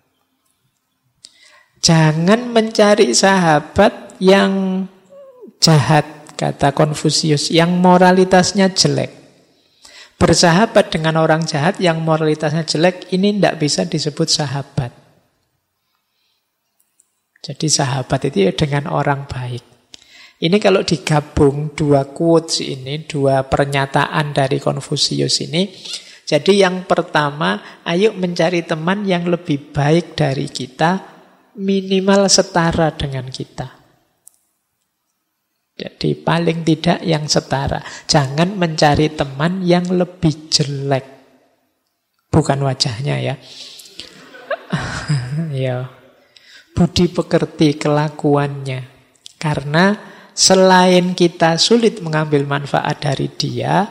Jangan mencari sahabat yang jahat, kata Konfusius, yang moralitasnya jelek. Bersahabat dengan orang jahat yang moralitasnya jelek, ini tidak bisa disebut sahabat. Jadi sahabat itu ya dengan orang baik. Ini kalau digabung dua quotes ini, dua pernyataan dari Konfusius ini. Jadi yang pertama, ayo mencari teman yang lebih baik dari kita, minimal setara dengan kita. Jadi paling tidak yang setara. Jangan mencari teman yang lebih jelek. Bukan wajahnya ya. Ya. Budi pekerti kelakuannya. Karena selain kita sulit mengambil manfaat dari dia,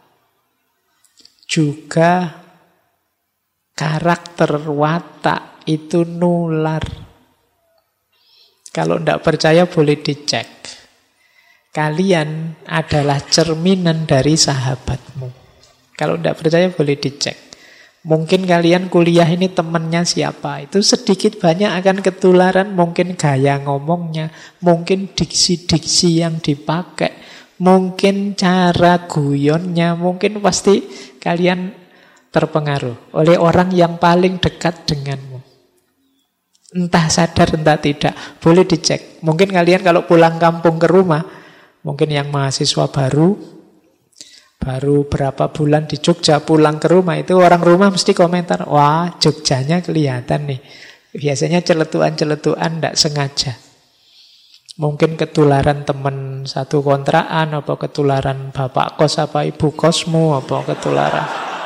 juga karakter watak itu nular. Kalau tidak percaya boleh dicek. Kalian adalah cerminan dari sahabatmu. Kalau tidak percaya boleh dicek. Mungkin kalian kuliah ini temannya siapa, itu sedikit banyak akan ketularan. Mungkin gaya ngomongnya, mungkin diksi-diksi yang dipakai, mungkin cara guyonnya, mungkin pasti kalian terpengaruh oleh orang yang paling dekat denganmu. Entah sadar entah tidak, boleh dicek. Mungkin kalian kalau pulang kampung ke rumah, mungkin yang mahasiswa baru berapa bulan di Jogja, pulang ke rumah, itu orang rumah mesti komentar, wah Jogjanya kelihatan nih. Biasanya celetuan-celetuan tidak sengaja. Mungkin ketularan teman satu kontrakan, apa ketularan bapak kos, apa ibu kosmu, apa ketularan.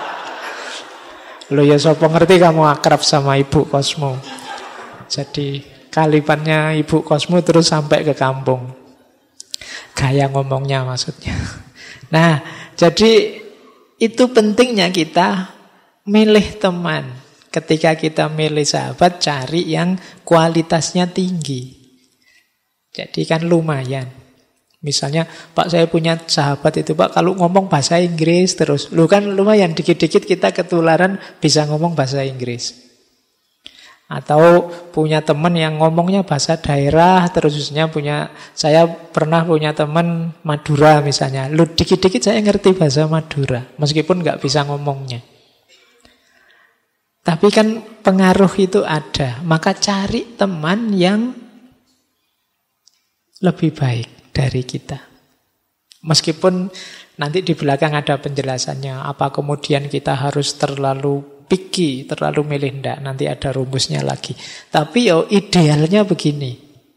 Lo ya sopo ngerti kamu akrab sama ibu kosmu. Jadi kalipannya ibu kosmu terus sampai ke kampung. Gaya ngomongnya maksudnya. Nah, jadi itu pentingnya kita milih teman. Ketika kita milih sahabat, cari yang kualitasnya tinggi. Jadi kan lumayan. Misalnya, Pak saya punya sahabat itu Pak, kalau ngomong bahasa Inggris terus. Lu kan lumayan, dikit-dikit kita ketularan bisa ngomong bahasa Inggris. Atau punya teman yang ngomongnya bahasa daerah, terus saya pernah punya teman Madura misalnya. Lu dikit-dikit saya ngerti bahasa Madura, meskipun nggak bisa ngomongnya. Tapi kan pengaruh itu ada. Maka cari teman yang lebih baik dari kita. Meskipun nanti di belakang ada penjelasannya. Apa kemudian kita harus terlalu picky, terlalu milih, enggak. Nanti ada rumusnya lagi. Tapi idealnya begini.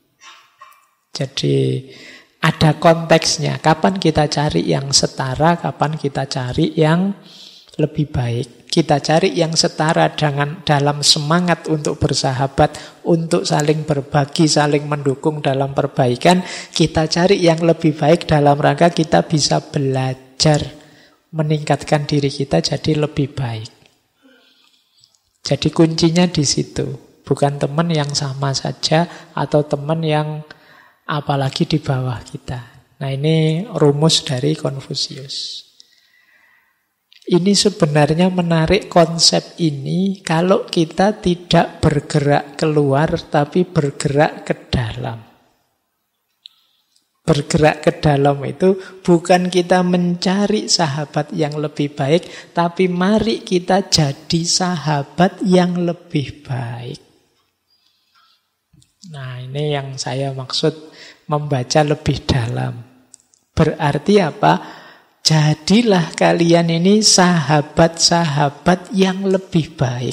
Jadi ada konteksnya. Kapan kita cari yang setara, kapan kita cari yang lebih baik. Kita cari yang setara dalam semangat untuk bersahabat, untuk saling berbagi, saling mendukung dalam perbaikan. Kita cari yang lebih baik dalam rangka kita bisa belajar meningkatkan diri kita jadi lebih baik. Jadi kuncinya di situ. Bukan teman yang sama saja atau teman yang apalagi di bawah kita. Nah, ini rumus dari Konfusius. Ini sebenarnya menarik konsep ini kalau kita tidak bergerak keluar tapi bergerak ke dalam. Bergerak ke dalam itu bukan kita mencari sahabat yang lebih baik, tapi mari kita jadi sahabat yang lebih baik. Nah, ini yang saya maksud membaca lebih dalam. Berarti apa? Jadilah kalian ini sahabat-sahabat yang lebih baik.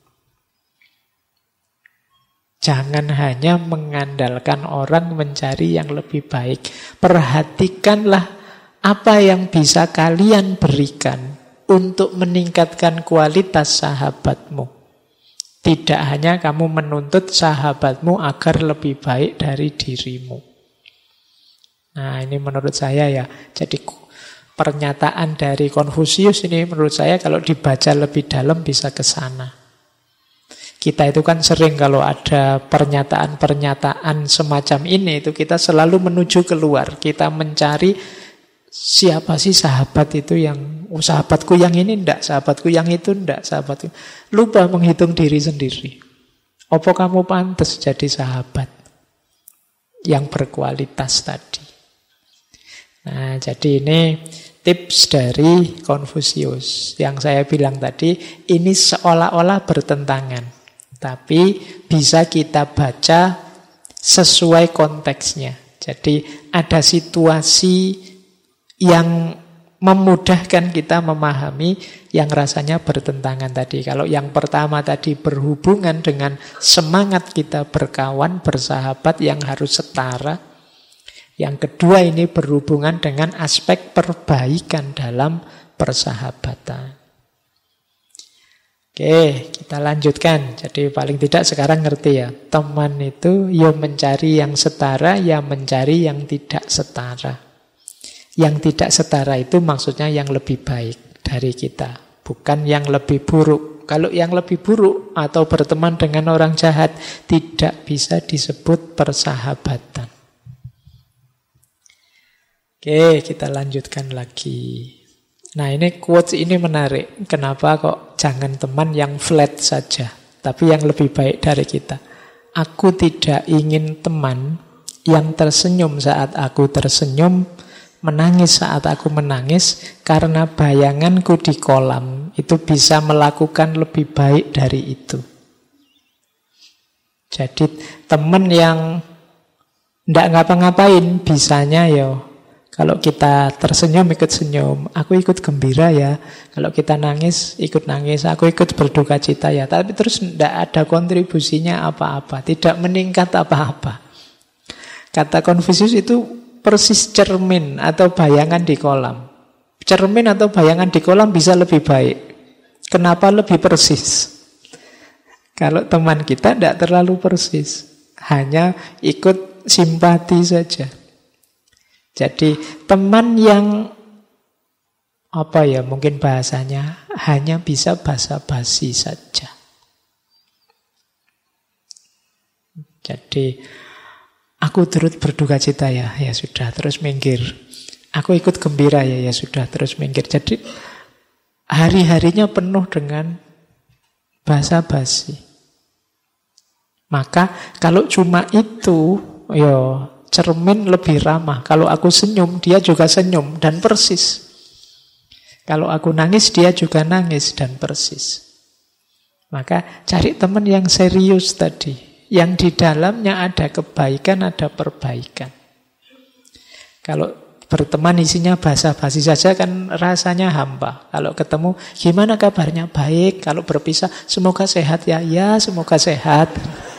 Jangan hanya mengandalkan orang mencari yang lebih baik. Perhatikanlah apa yang bisa kalian berikan untuk meningkatkan kualitas sahabatmu. Tidak hanya kamu menuntut sahabatmu agar lebih baik dari dirimu. Nah, ini menurut saya ya. Jadi pernyataan dari Konfusius ini menurut saya kalau dibaca lebih dalam bisa ke sana. Kita itu kan sering kalau ada pernyataan-pernyataan semacam ini itu kita selalu menuju keluar. Kita mencari siapa sih sahabat itu yang sahabatku yang ini enggak, sahabatku yang itu enggak, sahabatku. Lupa menghitung diri sendiri. Apa kamu pantas jadi sahabat yang berkualitas tadi? Nah, jadi ini tips dari Konfusius. Yang saya bilang tadi, ini seolah-olah bertentangan. Tapi bisa kita baca sesuai konteksnya. Jadi ada situasi yang memudahkan kita memahami yang rasanya bertentangan tadi. Kalau yang pertama tadi berhubungan dengan semangat kita berkawan, bersahabat yang harus setara. Yang kedua ini berhubungan dengan aspek perbaikan dalam persahabatan. Oke, kita lanjutkan. Jadi paling tidak sekarang ngerti ya. Teman itu ya mencari yang setara, ya mencari yang tidak setara. Yang tidak setara itu maksudnya yang lebih baik dari kita, bukan yang lebih buruk. Kalau yang lebih buruk atau berteman dengan orang jahat tidak bisa disebut persahabatan. Oke, kita lanjutkan lagi. Nah, ini quotes ini menarik. Kenapa kok jangan teman yang flat saja, tapi yang lebih baik dari kita. Aku tidak ingin teman yang tersenyum saat aku tersenyum, menangis saat aku menangis, karena bayanganku di kolam itu bisa melakukan lebih baik dari itu. Jadi teman yang tidak ngapa-ngapain bisanya ya. Kalau kita tersenyum ikut senyum, aku ikut gembira ya. Kalau kita nangis ikut nangis, aku ikut berduka cita ya. Tapi terus tidak ada kontribusinya apa-apa, tidak meningkat apa-apa. Kata Konfusius itu persis cermin atau bayangan di kolam. Cermin atau bayangan di kolam bisa lebih baik. Kenapa lebih persis? Kalau teman kita tidak terlalu persis, hanya ikut simpati saja. Jadi teman yang apa ya, mungkin bahasanya hanya bisa basa-basi saja. Jadi aku turut berduka cita ya, ya sudah terus minggir. Aku ikut gembira ya, ya sudah terus minggir. Jadi hari-harinya penuh dengan basa-basi. Maka kalau cuma itu, ya cermin lebih ramah. Kalau aku senyum, dia juga senyum dan persis. Kalau aku nangis, dia juga nangis dan persis. Maka cari teman yang serius tadi, yang di dalamnya ada kebaikan, ada perbaikan. Kalau berteman isinya basa-basi saja kan rasanya hampa. Kalau ketemu, gimana kabarnya? Baik. Kalau berpisah, semoga sehat ya. Ya, semoga sehat.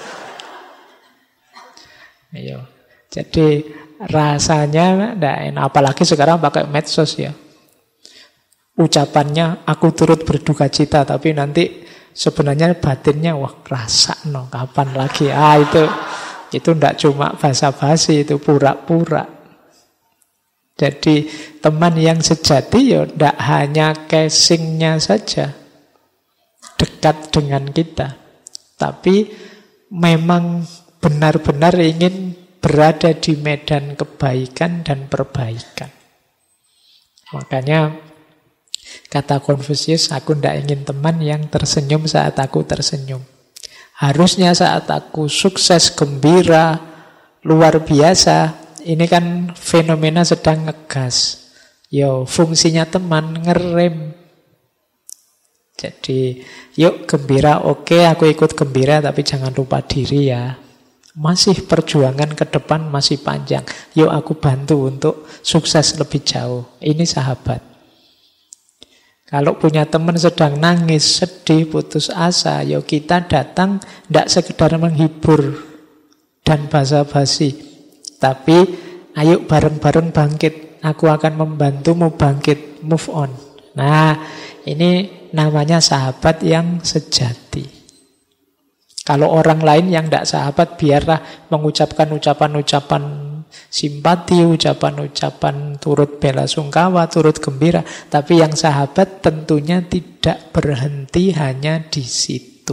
Ayo. Jadi rasanya tidak enak. Apalagi sekarang pakai medsos ya. Ucapannya aku turut berduka cita, tapi nanti sebenarnya batinnya wah rasa no kapan lagi. Itu tidak cuma basa-basi, itu pura-pura. Jadi teman yang sejati ya tidak hanya casingnya saja dekat dengan kita, tapi memang benar-benar ingin berada di medan kebaikan dan perbaikan. Makanya kata Konfusius, aku tidak ingin teman yang tersenyum saat aku tersenyum. Harusnya saat aku sukses, gembira, luar biasa, ini kan fenomena sedang ngegas. Yo, fungsinya teman ngerem. Jadi, yuk gembira, oke, aku ikut gembira, tapi jangan lupa diri ya. Masih perjuangan ke depan masih panjang. Yuk aku bantu untuk sukses lebih jauh. Ini sahabat. Kalau punya teman sedang nangis, sedih, putus asa, yuk kita datang tidak sekedar menghibur dan basa-basi, tapi ayo bareng-bareng bangkit. Aku akan membantumu bangkit, move on. Nah, ini namanya sahabat yang sejati. Kalau orang lain yang tidak sahabat, biarlah mengucapkan ucapan-ucapan simpati, ucapan-ucapan turut bela sungkawa, turut gembira. Tapi yang sahabat tentunya tidak berhenti hanya di situ.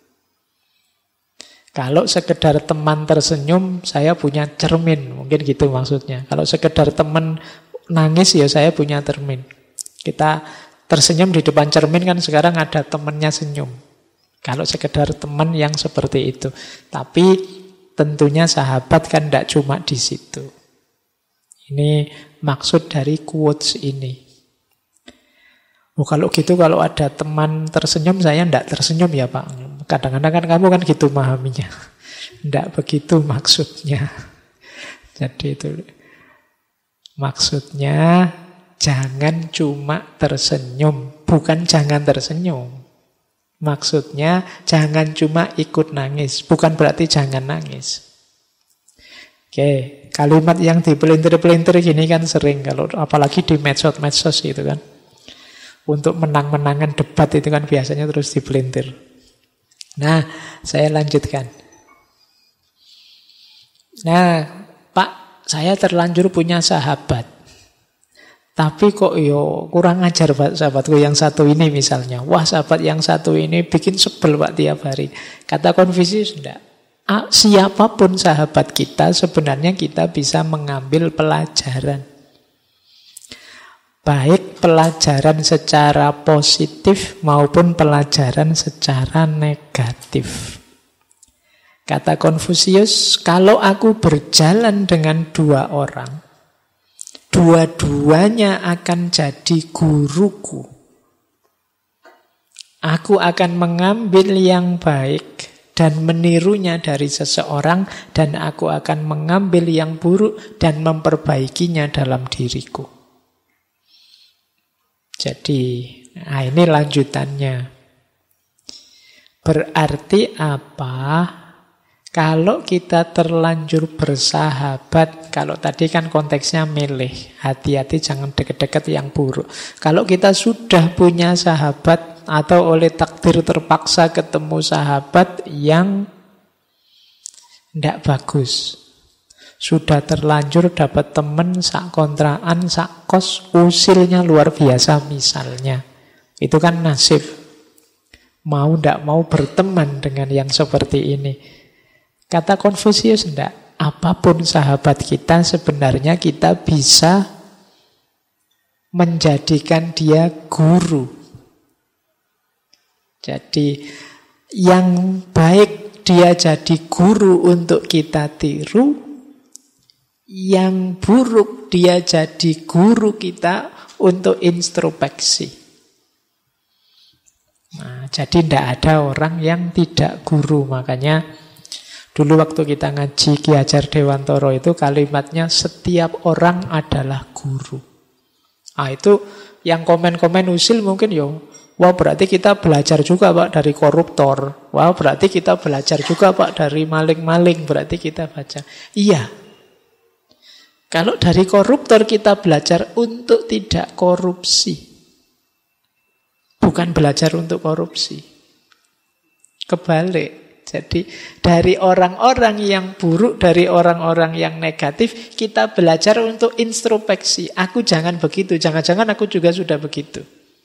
Kalau sekedar teman tersenyum, saya punya cermin. Mungkin gitu maksudnya. Kalau sekedar teman nangis, ya saya punya cermin. Kita tersenyum di depan cermin kan sekarang ada temannya senyum. Kalau sekedar teman yang seperti itu. Tapi tentunya sahabat kan tidak cuma di situ. Ini maksud dari quotes ini. Oh, kalau gitu kalau ada teman tersenyum, saya tidak tersenyum ya Pak. Kadang-kadang kan kamu kan gitu memahaminya. Tidak begitu maksudnya. Jadi itu maksudnya jangan cuma tersenyum. Bukan jangan tersenyum. Maksudnya jangan cuma ikut nangis. Bukan berarti jangan nangis. Oke, kalimat yang dipelintir-pelintir gini kan sering. Kalau apalagi di medsos-medsos gitu kan. Untuk menang-menangan debat itu kan biasanya terus dipelintir. Nah, saya lanjutkan. Nah, Pak, saya terlanjur punya sahabat. Tapi kok kurang ajar Pak sahabatku yang satu ini misalnya. Wah, sahabat yang satu ini bikin sebel Pak tiap hari. Kata Konfusius, enggak. Siapapun sahabat kita, sebenarnya kita bisa mengambil pelajaran. Baik pelajaran secara positif maupun pelajaran secara negatif. Kata Konfusius, kalau aku berjalan dengan dua orang, dua-duanya akan jadi guruku. Aku akan mengambil yang baik dan menirunya dari seseorang, dan aku akan mengambil yang buruk dan memperbaikinya dalam diriku. Jadi, ini lanjutannya. Berarti apa? Kalau kita terlanjur bersahabat, kalau tadi kan konteksnya milih, hati-hati jangan deket-deket yang buruk. Kalau kita sudah punya sahabat atau oleh takdir terpaksa ketemu sahabat yang tidak bagus, Sudah terlanjur dapat temen sak kontrakan, sak kos, usilnya luar biasa misalnya. Itu kan nasib. Mau ndak mau berteman dengan yang seperti ini. Kata Konfusius, ndak. Apapun sahabat kita, sebenarnya kita bisa menjadikan dia guru. Jadi yang baik dia jadi guru untuk kita tiru, yang buruk dia jadi guru kita untuk introspeksi. Nah, jadi tidak ada orang yang tidak guru. Makanya dulu waktu kita ngaji Ki Hajar Dewantoro itu kalimatnya setiap orang adalah guru. Ah, itu yang komen-komen usil mungkin wah berarti kita belajar juga Pak dari koruptor. Wah berarti kita belajar juga Pak dari maling-maling. Berarti kita baca. Iya. Kalau dari koruptor kita belajar untuk tidak korupsi. Bukan belajar untuk korupsi. Kebalik. Jadi dari orang-orang yang buruk, dari orang-orang yang negatif, kita belajar untuk introspeksi. Aku jangan begitu, jangan-jangan aku juga sudah begitu.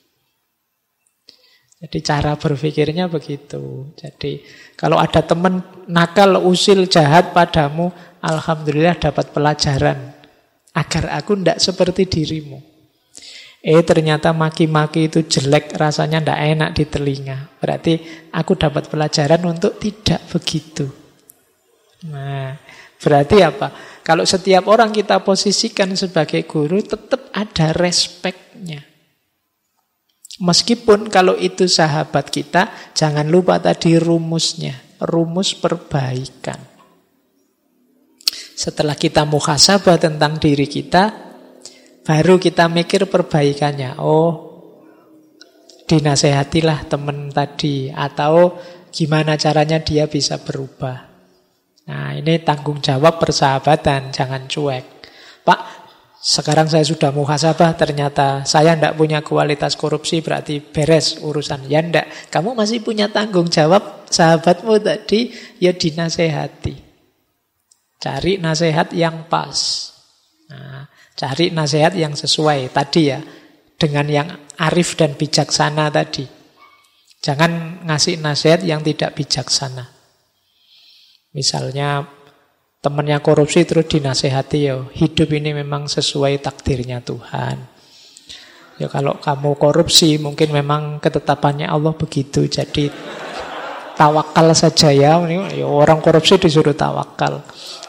Jadi cara berpikirnya begitu. Jadi kalau ada teman nakal, usil, jahat padamu, alhamdulillah dapat pelajaran. Agar aku tidak seperti dirimu. Ternyata maki-maki itu jelek, rasanya tidak enak di telinga. Berarti aku dapat pelajaran untuk tidak begitu. Nah, berarti apa? Kalau setiap orang kita posisikan sebagai guru, tetap ada respeknya. Meskipun kalau itu sahabat kita, jangan lupa tadi rumusnya. Rumus perbaikan. Setelah kita muhasabah tentang diri kita, baru kita mikir perbaikannya. Oh, dinasehatilah teman tadi. Atau gimana caranya dia bisa berubah. Nah, ini tanggung jawab persahabatan. Jangan cuek. Pak, sekarang saya sudah muhasabah, ternyata saya tidak punya kualitas korupsi, berarti beres urusan. Ya enggak, kamu masih punya tanggung jawab. Sahabatmu tadi, ya dinasehati. Cari nasihat yang pas. Nah, cari nasihat yang sesuai tadi ya, dengan yang arif dan bijaksana tadi. Jangan ngasih nasihat yang tidak bijaksana. Misalnya temannya korupsi terus dinasehati, hidup ini memang sesuai takdirnya Tuhan. Ya kalau kamu korupsi mungkin memang ketetapannya Allah begitu. Jadi tawakal saja ya. Orang korupsi disuruh tawakal.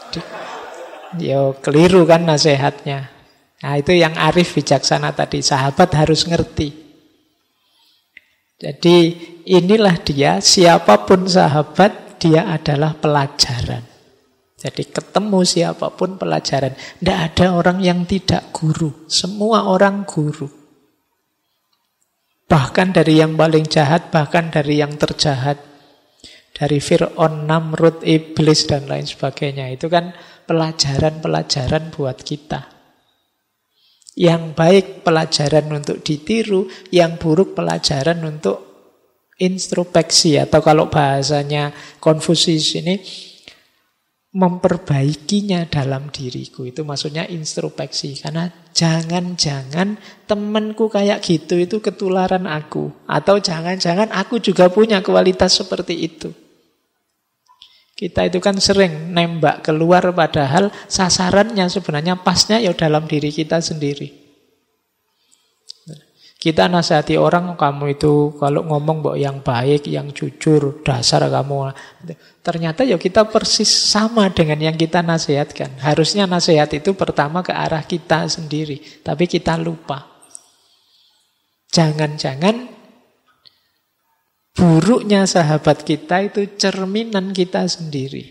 Ya keliru kan nasihatnya. Nah itu yang arif bijaksana tadi. Sahabat harus ngerti. Jadi inilah dia, siapapun sahabat, dia adalah pelajaran. Jadi ketemu siapapun pelajaran. Tidak ada orang yang tidak guru. Semua orang guru. Bahkan dari yang paling jahat, bahkan dari yang terjahat. Dari Fir'aun, Namrud, Iblis, dan lain sebagainya. Itu kan pelajaran-pelajaran buat kita. Yang baik pelajaran untuk ditiru, yang buruk pelajaran untuk introspeksi. Atau kalau bahasanya Konfusius ini, memperbaikinya dalam diriku. Itu maksudnya introspeksi. Karena jangan-jangan temanku kayak gitu itu ketularan aku. Atau jangan-jangan aku juga punya kualitas seperti itu. Kita itu kan sering nembak keluar padahal sasarannya sebenarnya pasnya ya dalam diri kita sendiri. Kita nasihati orang, kamu itu kalau ngomong mbok yang baik, yang jujur, dasar kamu. Ternyata ya kita persis sama dengan yang kita nasihatkan. Harusnya nasihat itu pertama ke arah kita sendiri, tapi kita lupa. Jangan-jangan buruknya sahabat kita itu cerminan kita sendiri.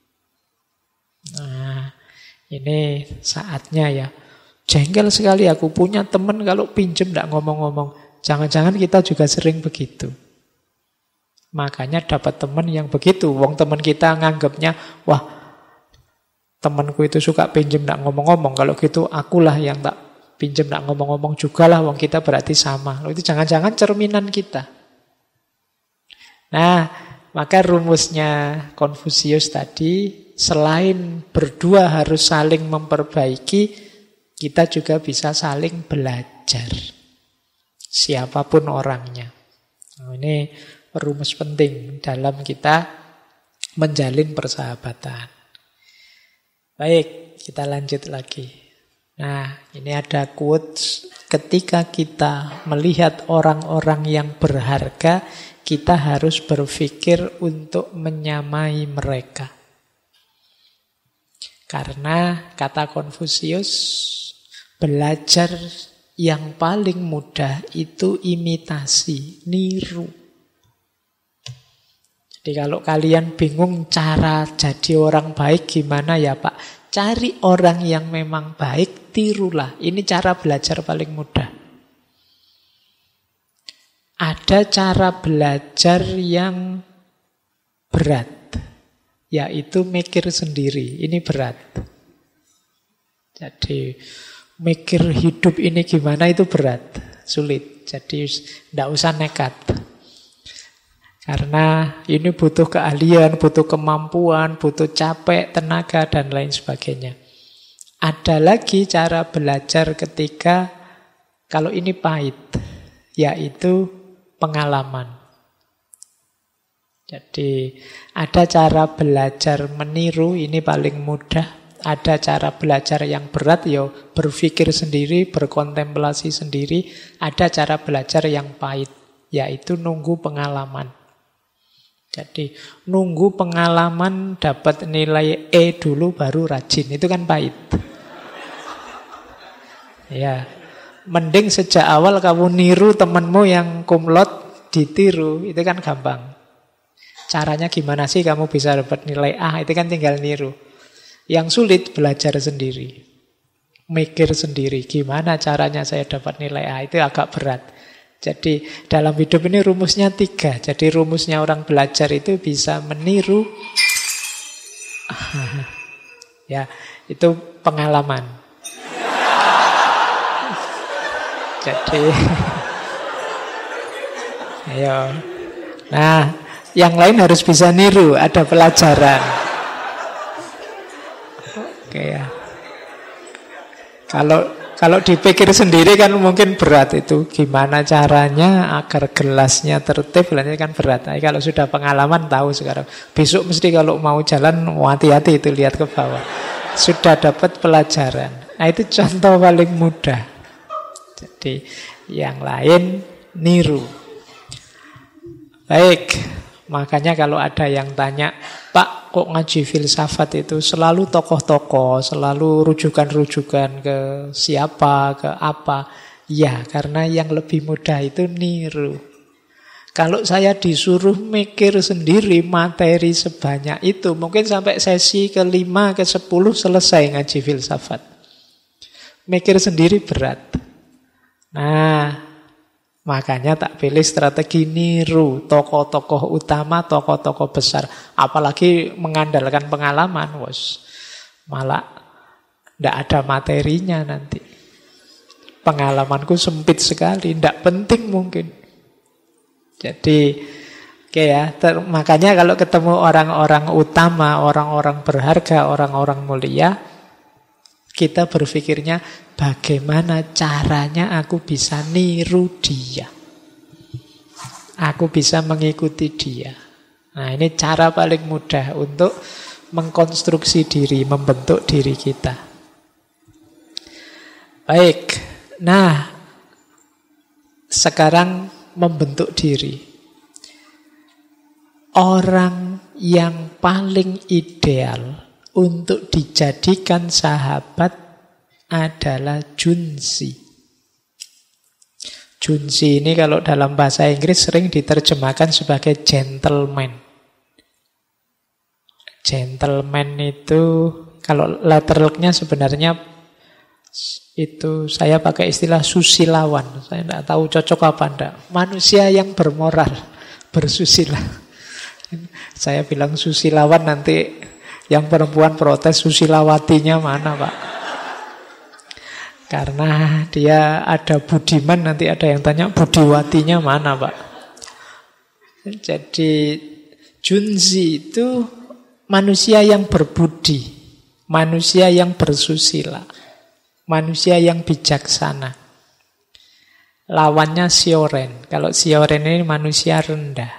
Nah, ini saatnya ya. Jengkel sekali aku punya teman kalau pinjem tidak ngomong-ngomong. Jangan-jangan kita juga sering begitu. Makanya dapat teman yang begitu. Wong teman kita nganggapnya, wah temanku itu suka pinjem tidak ngomong-ngomong. Kalau gitu akulah yang tak pinjem tidak ngomong-ngomong juga lah. Wong kita berarti sama. Itu jangan-jangan cerminan kita. Nah, maka rumusnya Konfusius tadi, selain berdua harus saling memperbaiki, kita juga bisa saling belajar. Siapapun orangnya. Nah, ini rumus penting dalam kita menjalin persahabatan. Baik, kita lanjut lagi. Nah, ini ada quotes. Ketika kita melihat orang-orang yang berharga, kita harus berpikir untuk menyamai mereka. Karena kata Konfusius, belajar yang paling mudah itu imitasi, niru. Jadi kalau kalian bingung cara jadi orang baik gimana ya Pak? Cari orang yang memang baik, tirulah. Ini cara belajar paling mudah. Ada cara belajar yang berat, yaitu mikir sendiri. Ini berat. Jadi mikir hidup ini gimana itu berat, sulit. Jadi tidak usah nekat. Karena ini butuh keahlian, butuh kemampuan, butuh capek, tenaga, dan lain sebagainya. Ada lagi cara belajar ketika kalau ini pahit, yaitu pengalaman. Jadi ada cara belajar meniru, ini paling mudah. Ada cara belajar yang berat, ya berpikir sendiri, berkontemplasi sendiri. Ada cara belajar yang pahit, yaitu nunggu pengalaman. Jadi nunggu pengalaman dapat nilai E dulu baru rajin, itu kan pahit. Ya, mending sejak awal kamu niru temanmu yang kumlot, ditiru, itu kan gampang. Caranya gimana sih kamu bisa dapat nilai A, itu kan tinggal niru. Yang sulit belajar sendiri, mikir sendiri, gimana caranya saya dapat nilai A, itu agak berat. Jadi dalam hidup ini rumusnya 3. Jadi rumusnya orang belajar itu bisa meniru. Ya, itu pengalaman. Jadi ayo. Nah, yang lain harus bisa niru, ada pelajaran. Oke ya. Kalau dipikir sendiri kan mungkin berat itu. Gimana caranya agar gelasnya tertib, ini kan berat. Tapi kalau sudah pengalaman tahu sekarang. Besok mesti kalau mau jalan hati-hati itu lihat ke bawah. Sudah dapat pelajaran. Nah itu contoh paling mudah. Jadi yang lain niru. Baik, makanya kalau ada yang tanya, Pak, kok ngaji filsafat itu selalu tokoh-tokoh, selalu rujukan-rujukan ke siapa, ke apa? Ya, karena yang lebih mudah itu niru. Kalau saya disuruh mikir sendiri materi sebanyak itu, mungkin sampai sesi ke-5, ke-10 selesai ngaji filsafat. Mikir sendiri berat. Nah, makanya tak pilih strategi niru tokoh-tokoh utama, tokoh-tokoh besar. Apalagi mengandalkan pengalaman, bos. Malah tidak ada materinya nanti. Pengalamanku sempit sekali, tidak penting mungkin. Jadi, oke ya. Makanya kalau ketemu orang-orang utama, orang-orang berharga, orang-orang mulia, kita berpikirnya bagaimana caranya aku bisa niru dia. Aku bisa mengikuti dia. Nah ini cara paling mudah untuk mengkonstruksi diri, membentuk diri kita. Baik, nah sekarang membentuk diri. Orang yang paling ideal untuk dijadikan sahabat adalah Junzi. Junzi ini kalau dalam bahasa Inggris sering diterjemahkan sebagai gentleman. Gentleman itu kalau letterleknya sebenarnya itu saya pakai istilah susilawan. Saya tidak tahu cocok apa enggak. Manusia yang bermoral, bersusila. Saya bilang susilawan, nanti yang perempuan protes susilawatinya mana Pak? Karena dia ada budiman, nanti ada yang tanya budiwatinya mana Pak? Jadi Junzi itu manusia yang berbudi, manusia yang bersusila, manusia yang bijaksana. Lawannya Sioren. Kalau Sioren ini manusia rendah,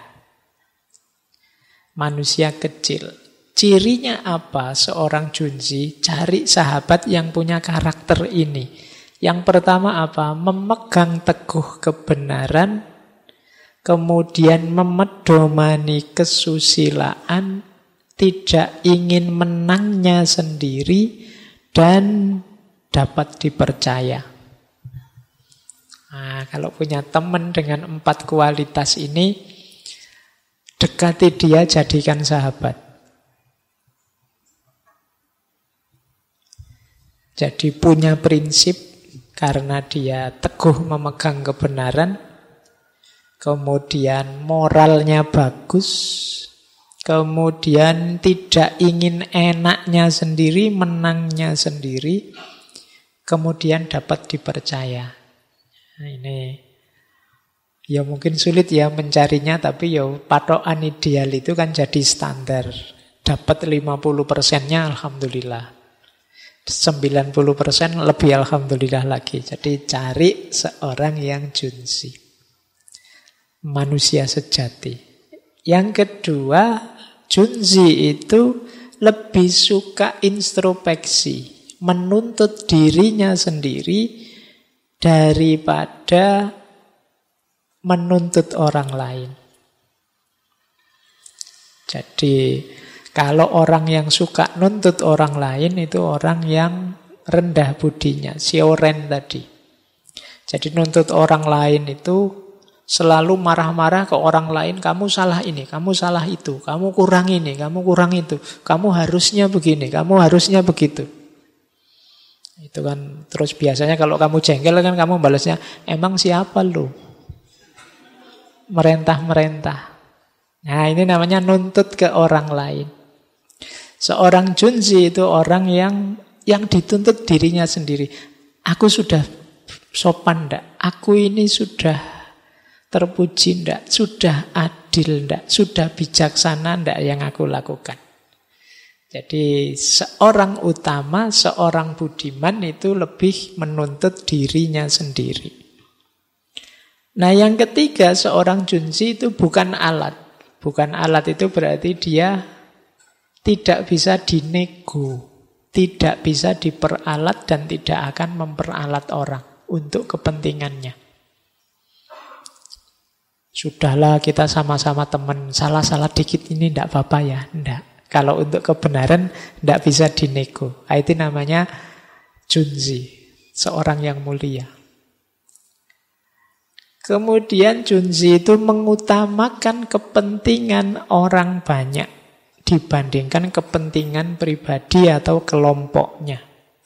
manusia kecil. Cirinya apa seorang Junzi? Cari sahabat yang punya karakter ini. Yang pertama apa? Memegang teguh kebenaran, kemudian memedomani kesusilaan, tidak ingin menangnya sendiri, dan dapat dipercaya. Nah, kalau punya teman dengan 4 kualitas ini, dekati dia, jadikan sahabat. Jadi punya prinsip karena dia teguh memegang kebenaran, kemudian moralnya bagus, kemudian tidak ingin enaknya sendiri, menangnya sendiri, kemudian dapat dipercaya. Nah, ini ya mungkin sulit ya mencarinya, tapi ya patokan ideal itu kan jadi standar. Dapat 50%-nya alhamdulillah. 90% lebih alhamdulillah lagi. Jadi cari seorang yang Junzi, manusia sejati. Yang kedua, Junzi itu lebih suka introspeksi, menuntut dirinya sendiri daripada menuntut orang lain. Jadi kalau orang yang suka nuntut orang lain itu orang yang rendah budinya, Sioren tadi. Jadi nuntut orang lain itu selalu marah-marah ke orang lain, kamu salah ini, kamu salah itu, kamu kurang ini, kamu kurang itu, kamu harusnya begini, kamu harusnya begitu. Itu kan terus biasanya kalau kamu jengkel kan kamu balasnya, emang siapa lu? Merentah-merentah. Nah, ini namanya nuntut ke orang lain. Seorang Junzi itu orang yang dituntut dirinya sendiri. Aku sudah sopan ndak? Aku ini sudah terpuji ndak? Sudah adil ndak? Sudah bijaksana ndak yang aku lakukan? Jadi seorang utama, seorang budiman itu lebih menuntut dirinya sendiri. Nah, yang ketiga, seorang Junzi itu bukan alat. Bukan alat itu berarti dia tidak bisa dinego, tidak bisa diperalat dan tidak akan memperalat orang untuk kepentingannya. Sudahlah, kita sama-sama teman, salah-salah dikit ini tidak apa-apa ya, tidak. Kalau untuk kebenaran tidak bisa dinego. Itu namanya Junzi, seorang yang mulia. Kemudian Junzi itu mengutamakan kepentingan orang banyak dibandingkan kepentingan pribadi atau kelompoknya.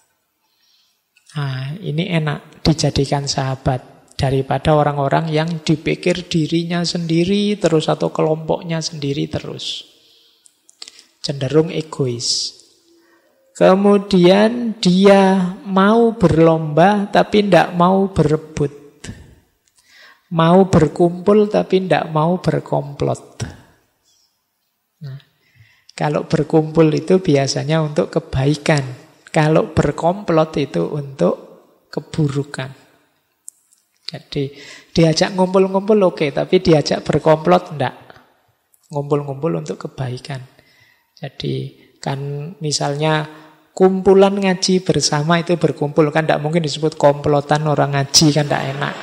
Nah, ini enak dijadikan sahabat daripada orang-orang yang dipikir dirinya sendiri terus atau kelompoknya sendiri terus. Cenderung egois. Kemudian dia mau berlomba tapi tidak mau berebut. Mau berkumpul tapi tidak mau berkomplot. Nah, kalau berkumpul itu biasanya untuk kebaikan. Kalau berkomplot itu untuk keburukan. Jadi diajak ngumpul-ngumpul oke, tapi diajak berkomplot enggak. Ngumpul-ngumpul untuk kebaikan. Jadi kan misalnya kumpulan ngaji bersama itu berkumpul, kan tidak mungkin disebut komplotan orang ngaji, kan tidak enak.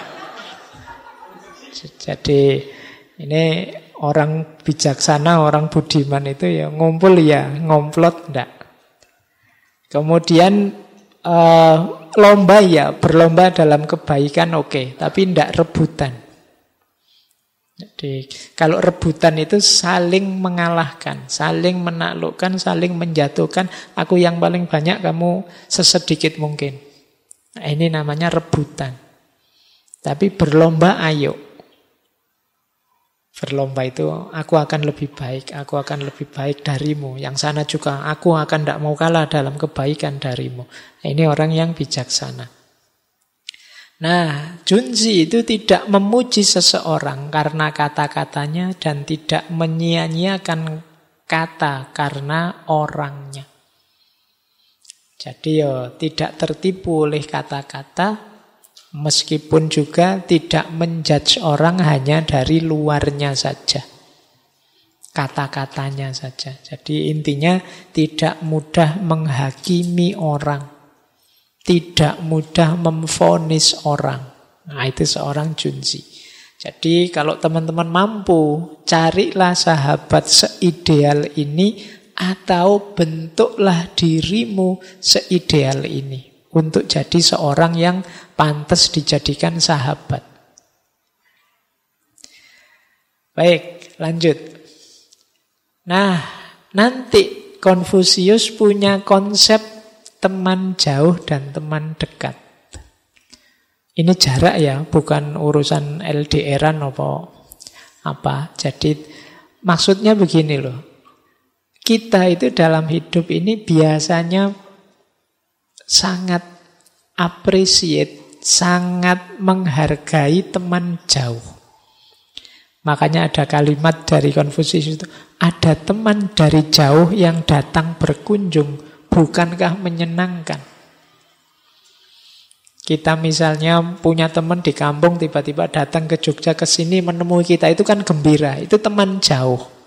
Jadi ini orang bijaksana, orang budiman itu ya ngumpul ya, ngomplot enggak. Kemudian lomba ya, berlomba dalam kebaikan oke, tapi enggak rebutan. Jadi kalau rebutan itu saling mengalahkan, saling menaklukkan, saling menjatuhkan. Aku yang paling banyak, kamu sesedikit mungkin. Nah, ini namanya rebutan. Tapi berlomba ayo. Berlomba itu aku akan lebih baik, aku akan lebih baik darimu. Yang sana juga aku akan tidak mau kalah dalam kebaikan darimu. Nah, ini orang yang bijaksana. Nah, Junzi itu tidak memuji seseorang karena kata-katanya dan tidak menyia-nyiakan kata, karena orangnya. Jadi tidak tertipu oleh kata-kata, meskipun juga tidak menjudge orang hanya dari luarnya saja, kata-katanya saja. Jadi intinya tidak mudah menghakimi orang, tidak mudah memvonis orang. Nah, itu seorang junzi. Jadi kalau teman-teman mampu, carilah sahabat seideal ini, atau bentuklah dirimu seideal ini untuk jadi seorang yang pantas dijadikan sahabat. Baik, lanjut. Nah, nanti Konfusius punya konsep teman jauh dan teman dekat. Ini jarak ya, bukan urusan LDR-an apa. Jadi maksudnya begini loh. Kita itu dalam hidup ini biasanya sangat appreciate, sangat menghargai teman jauh. Makanya ada kalimat dari Konfusius itu, ada teman dari jauh yang datang berkunjung, bukankah menyenangkan? Kita misalnya punya teman di kampung, tiba-tiba datang ke Jogja, ke sini menemui kita, itu kan gembira, itu teman jauh.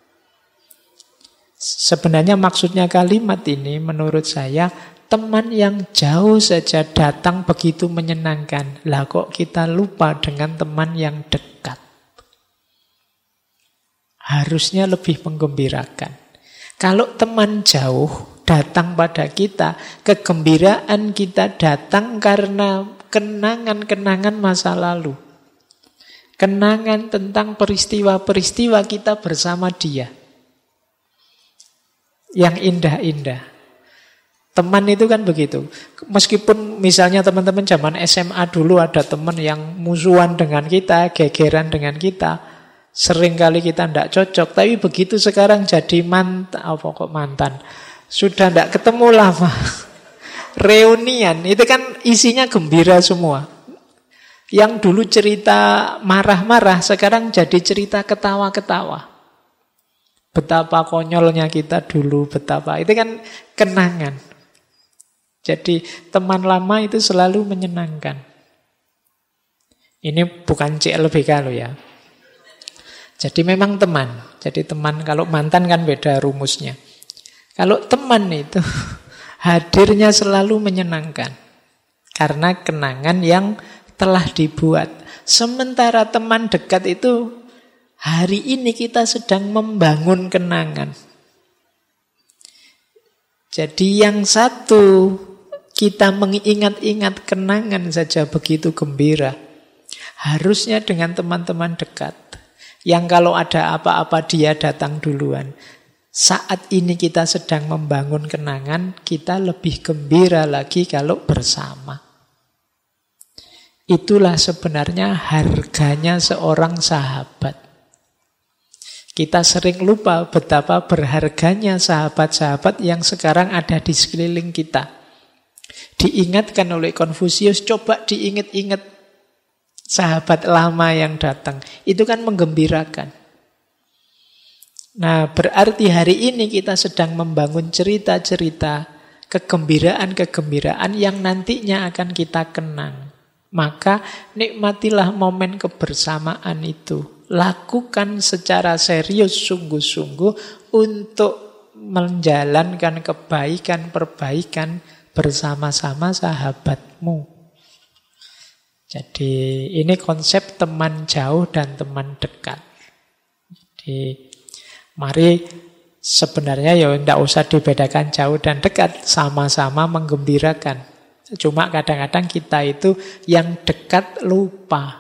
Sebenarnya maksudnya kalimat ini menurut saya, teman yang jauh saja datang begitu menyenangkan. Lah kok kita lupa dengan teman yang dekat? Harusnya lebih menggembirakan. Kalau teman jauh datang pada kita, kegembiraan kita datang karena kenangan-kenangan masa lalu. Kenangan tentang peristiwa-peristiwa kita bersama dia. Yang indah-indah. Teman itu kan begitu. Meskipun misalnya teman-teman zaman SMA dulu ada teman yang musuhan dengan kita, gegeran dengan kita, sering kali kita tidak cocok, tapi begitu sekarang jadi mantan, sudah tidak ketemu lama, reunian, itu kan isinya gembira semua. Yang dulu cerita marah-marah, sekarang jadi cerita ketawa-ketawa. Betapa konyolnya kita dulu, betapa. Itu kan kenangan. Jadi teman lama itu selalu menyenangkan. Ini bukan CLBK loh ya. Jadi memang teman. Jadi teman, kalau mantan kan beda rumusnya. Kalau teman itu hadirnya selalu menyenangkan. Karena kenangan yang telah dibuat. Sementara teman dekat itu hari ini kita sedang membangun kenangan. Jadi yang satu, kita mengingat-ingat kenangan saja begitu gembira. Harusnya dengan teman-teman dekat. Yang kalau ada apa-apa dia datang duluan. Saat ini kita sedang membangun kenangan, kita lebih gembira lagi kalau bersama. Itulah sebenarnya harganya seorang sahabat. Kita sering lupa betapa berharganya sahabat-sahabat yang sekarang ada di sekeliling kita. Diingatkan oleh Konfusius, coba diingat-ingat sahabat lama yang datang. Itu kan menggembirakan. Nah, berarti hari ini kita sedang membangun cerita-cerita, kegembiraan-kegembiraan yang nantinya akan kita kenang. Maka nikmatilah momen kebersamaan itu. Lakukan secara serius, sungguh-sungguh untuk menjalankan kebaikan-perbaikan bersama-sama sahabatmu. Jadi ini konsep teman jauh dan teman dekat. Jadi mari sebenarnya ya tidak usah dibedakan jauh dan dekat, sama-sama menggembirakan. Cuma kadang-kadang kita itu yang dekat lupa.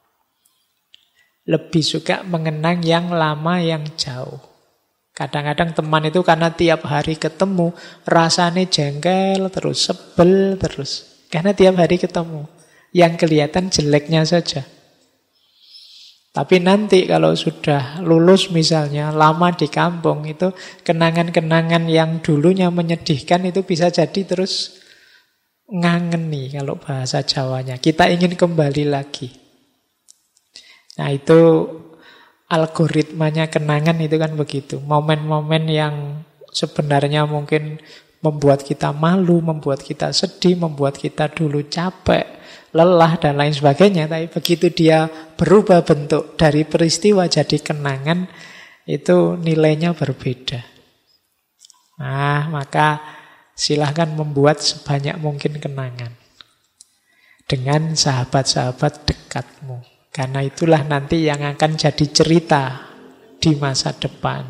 Lebih suka mengenang yang lama, yang jauh. Kadang-kadang teman itu karena tiap hari ketemu, rasanya jengkel terus, sebel terus. Karena tiap hari ketemu. Yang kelihatan jeleknya saja. Tapi nanti kalau sudah lulus misalnya, lama di kampung, itu kenangan-kenangan yang dulunya menyedihkan itu bisa jadi terus ngangeni kalau bahasa Jawanya. Kita ingin kembali lagi. Nah itu algoritmanya kenangan itu kan begitu. Momen-momen yang sebenarnya mungkin membuat kita malu, membuat kita sedih, membuat kita dulu capek, lelah, dan lain sebagainya. Tapi begitu dia berubah bentuk dari peristiwa jadi kenangan, itu nilainya berbeda. Nah, maka silahkan membuat sebanyak mungkin kenangan dengan sahabat-sahabat dekatmu. Karena itulah nanti yang akan jadi cerita di masa depan.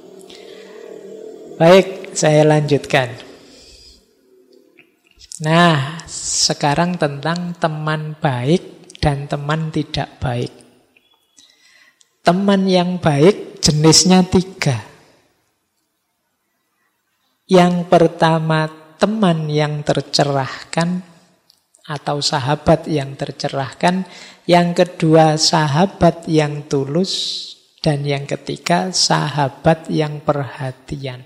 Baik, saya lanjutkan. Nah, sekarang tentang teman baik dan teman tidak baik. Teman yang baik jenisnya 3. Yang pertama, teman yang tercerahkan atau sahabat yang tercerahkan. Yang kedua, sahabat yang tulus. Dan yang ketiga, sahabat yang perhatian.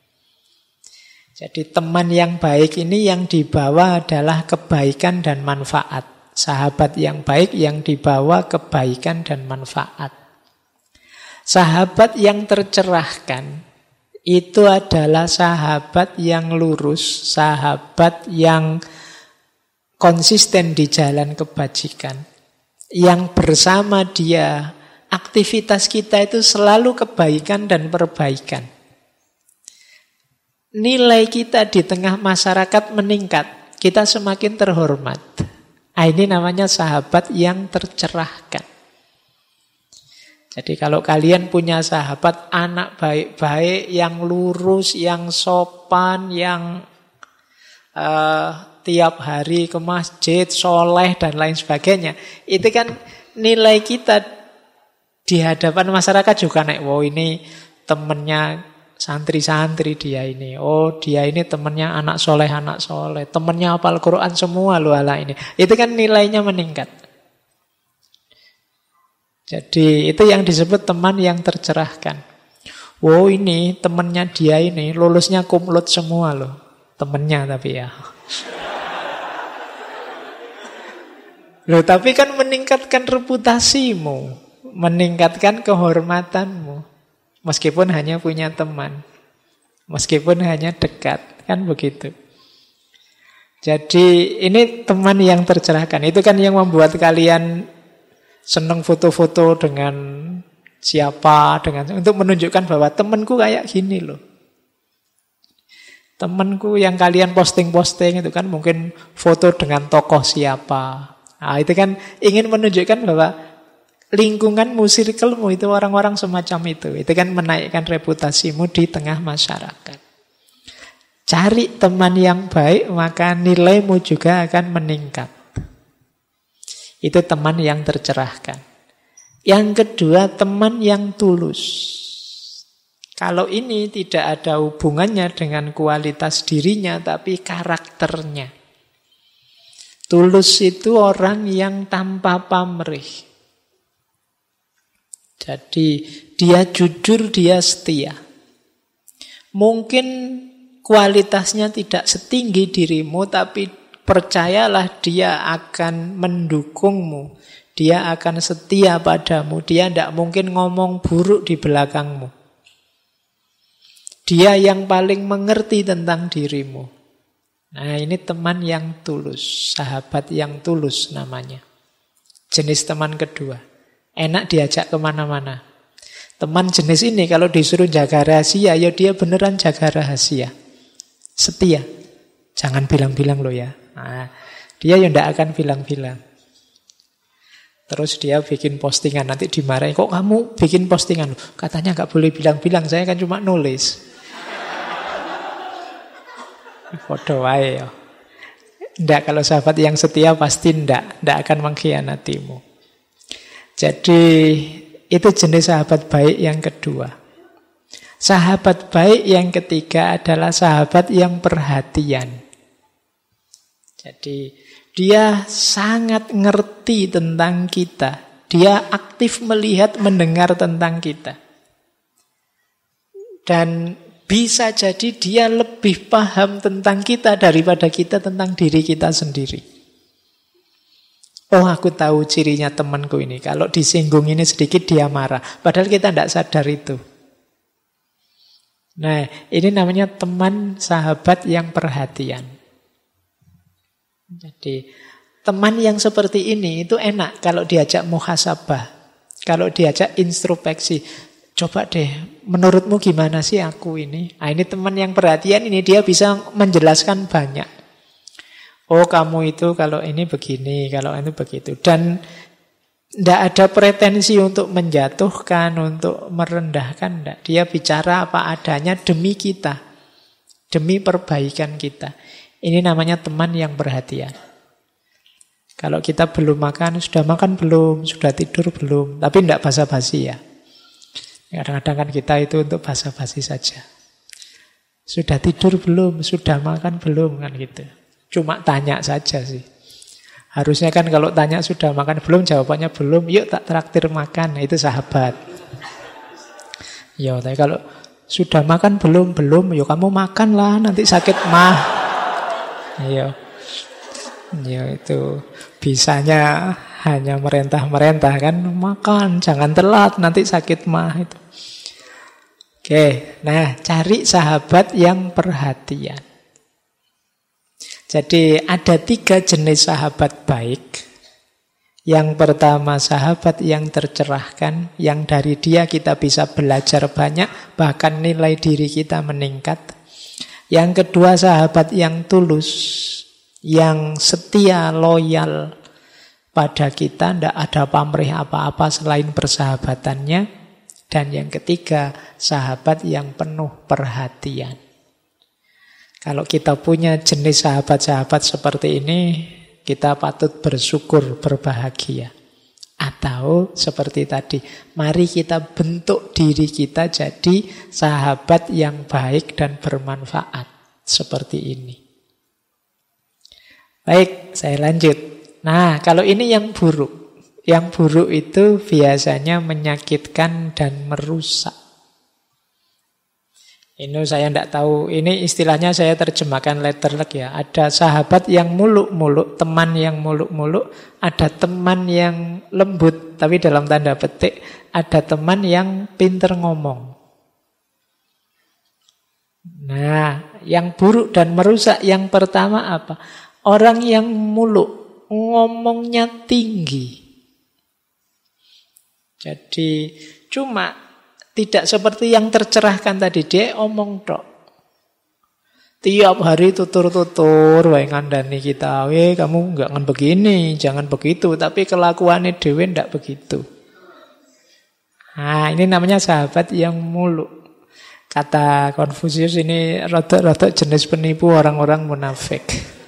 Jadi teman yang baik ini yang dibawa adalah kebaikan dan manfaat. Sahabat yang baik yang dibawa kebaikan dan manfaat. Sahabat yang tercerahkan itu adalah sahabat yang lurus, sahabat yang konsisten di jalan kebajikan. Yang bersama dia, aktivitas kita itu selalu kebaikan dan perbaikan. Nilai kita di tengah masyarakat meningkat, kita semakin terhormat. Ini namanya sahabat yang tercerahkan. Jadi kalau kalian punya sahabat anak baik-baik, yang lurus, yang sopan, yang tiap hari ke masjid, soleh, dan lain sebagainya, itu kan nilai kita di hadapan masyarakat juga naik. Wow, ini temennya santri-santri dia ini. Oh, dia ini temennya anak soleh, temennya hafal Quran semua loh ala ini. Itu kan nilainya meningkat. Jadi itu yang disebut teman yang tercerahkan. Wow, ini temennya dia ini lulusnya kumlot semua loh. Temennya tapi ya. Loh, tapi kan meningkatkan reputasimu, meningkatkan kehormatanmu. Meskipun hanya punya teman, meskipun hanya dekat, kan begitu. Jadi ini teman yang tercerahkan. Itu kan yang membuat kalian senang foto-foto dengan siapa, untuk menunjukkan bahwa temanku kayak gini loh. Temanku yang kalian posting-posting itu kan mungkin foto dengan tokoh siapa. Nah, itu kan ingin menunjukkan bahwa lingkunganmu, circlemu itu orang-orang semacam itu. Itu kan menaikkan reputasimu di tengah masyarakat. Cari teman yang baik, maka nilaimu juga akan meningkat. Itu teman yang tercerahkan. Yang kedua, teman yang tulus. Kalau ini tidak ada hubungannya dengan kualitas dirinya, tapi karakternya. Tulus itu orang yang tanpa pamrih. Jadi dia jujur, dia setia. Mungkin kualitasnya tidak setinggi dirimu, tapi percayalah dia akan mendukungmu. Dia akan setia padamu. Dia tidak mungkin ngomong buruk di belakangmu. Dia yang paling mengerti tentang dirimu. Nah, ini teman yang tulus. Sahabat yang tulus namanya. Jenis teman kedua. Enak diajak kemana-mana. Teman jenis ini kalau disuruh jaga rahasia, ya dia beneran jaga rahasia. Setia. Jangan bilang-bilang loh ya. Nah, dia yang tidak akan bilang-bilang. Terus dia bikin postingan, nanti dimarahin. Kok kamu bikin postingan? Katanya nggak boleh bilang-bilang, saya kan cuma nulis. Bodoh wae ya. Nggak, kalau sahabat yang setia pasti nggak akan mengkhianatimu. Jadi itu jenis sahabat baik yang kedua. Sahabat baik yang ketiga adalah sahabat yang perhatian. Jadi dia sangat ngerti tentang kita. Dia aktif melihat, mendengar tentang kita. Dan bisa jadi dia lebih paham tentang kita daripada kita tentang diri kita sendiri. Oh, aku tahu cirinya temanku ini. Kalau disinggung ini sedikit dia marah. Padahal kita tidak sadar itu. Nah, ini namanya teman sahabat yang perhatian. Jadi, teman yang seperti ini itu enak kalau diajak muhasabah. Kalau diajak introspeksi. Coba deh, menurutmu gimana sih aku ini? Nah, ini teman yang perhatian ini, dia bisa menjelaskan banyak. Oh, kamu itu kalau ini begini, kalau itu begitu. Dan tidak ada pretensi untuk menjatuhkan, untuk merendahkan. Tidak. Dia bicara apa adanya demi kita. Demi perbaikan kita. Ini namanya teman yang perhatian. Kalau kita belum makan, sudah makan belum? Sudah tidur belum? Tapi tidak basa-basi ya. Kadang-kadang kan kita itu untuk basa-basi saja. Sudah tidur belum? Sudah makan belum? Kan gitu. Cuma tanya saja sih. Harusnya kan kalau tanya sudah makan belum, jawabannya belum, yuk tak traktir makan. Nah, itu sahabat. Ya, tapi kalau sudah makan belum, yuk kamu makanlah, nanti sakit mah. Ya, itu bisanya hanya merentah-merentah kan, makan, jangan telat, nanti sakit mah itu. Oke, nah cari sahabat yang perhatian. Jadi ada 3 jenis sahabat baik. Yang pertama sahabat yang tercerahkan, yang dari dia kita bisa belajar banyak, bahkan nilai diri kita meningkat. Yang kedua sahabat yang tulus, yang setia, loyal pada kita, tidak ada pamrih apa-apa selain persahabatannya. Dan yang ketiga, sahabat yang penuh perhatian. Kalau kita punya jenis sahabat-sahabat seperti ini, kita patut bersyukur, berbahagia. Atau seperti tadi, mari kita bentuk diri kita jadi sahabat yang baik dan bermanfaat. Seperti ini. Baik, saya lanjut. Nah, kalau ini yang buruk. Yang buruk itu biasanya menyakitkan dan merusak. Ini saya tidak tahu, ini istilahnya saya terjemahkan letterlek ya. Ada sahabat yang muluk-muluk, teman yang muluk-muluk, ada teman yang lembut, tapi dalam tanda petik, ada teman yang pinter ngomong. Nah, yang buruk dan merusak yang pertama apa? Orang yang muluk, ngomongnya tinggi. Jadi cuma tidak seperti yang tercerahkan tadi, dia omong tok. Tiap hari tutur-tutur, wae ngandani kita, kamu enggak begini, jangan begitu, tapi kelakuannya dhewe ndak begitu. Nah, ini namanya sahabat yang muluk. Kata Konfusius ini rada-rada jenis penipu orang-orang munafik.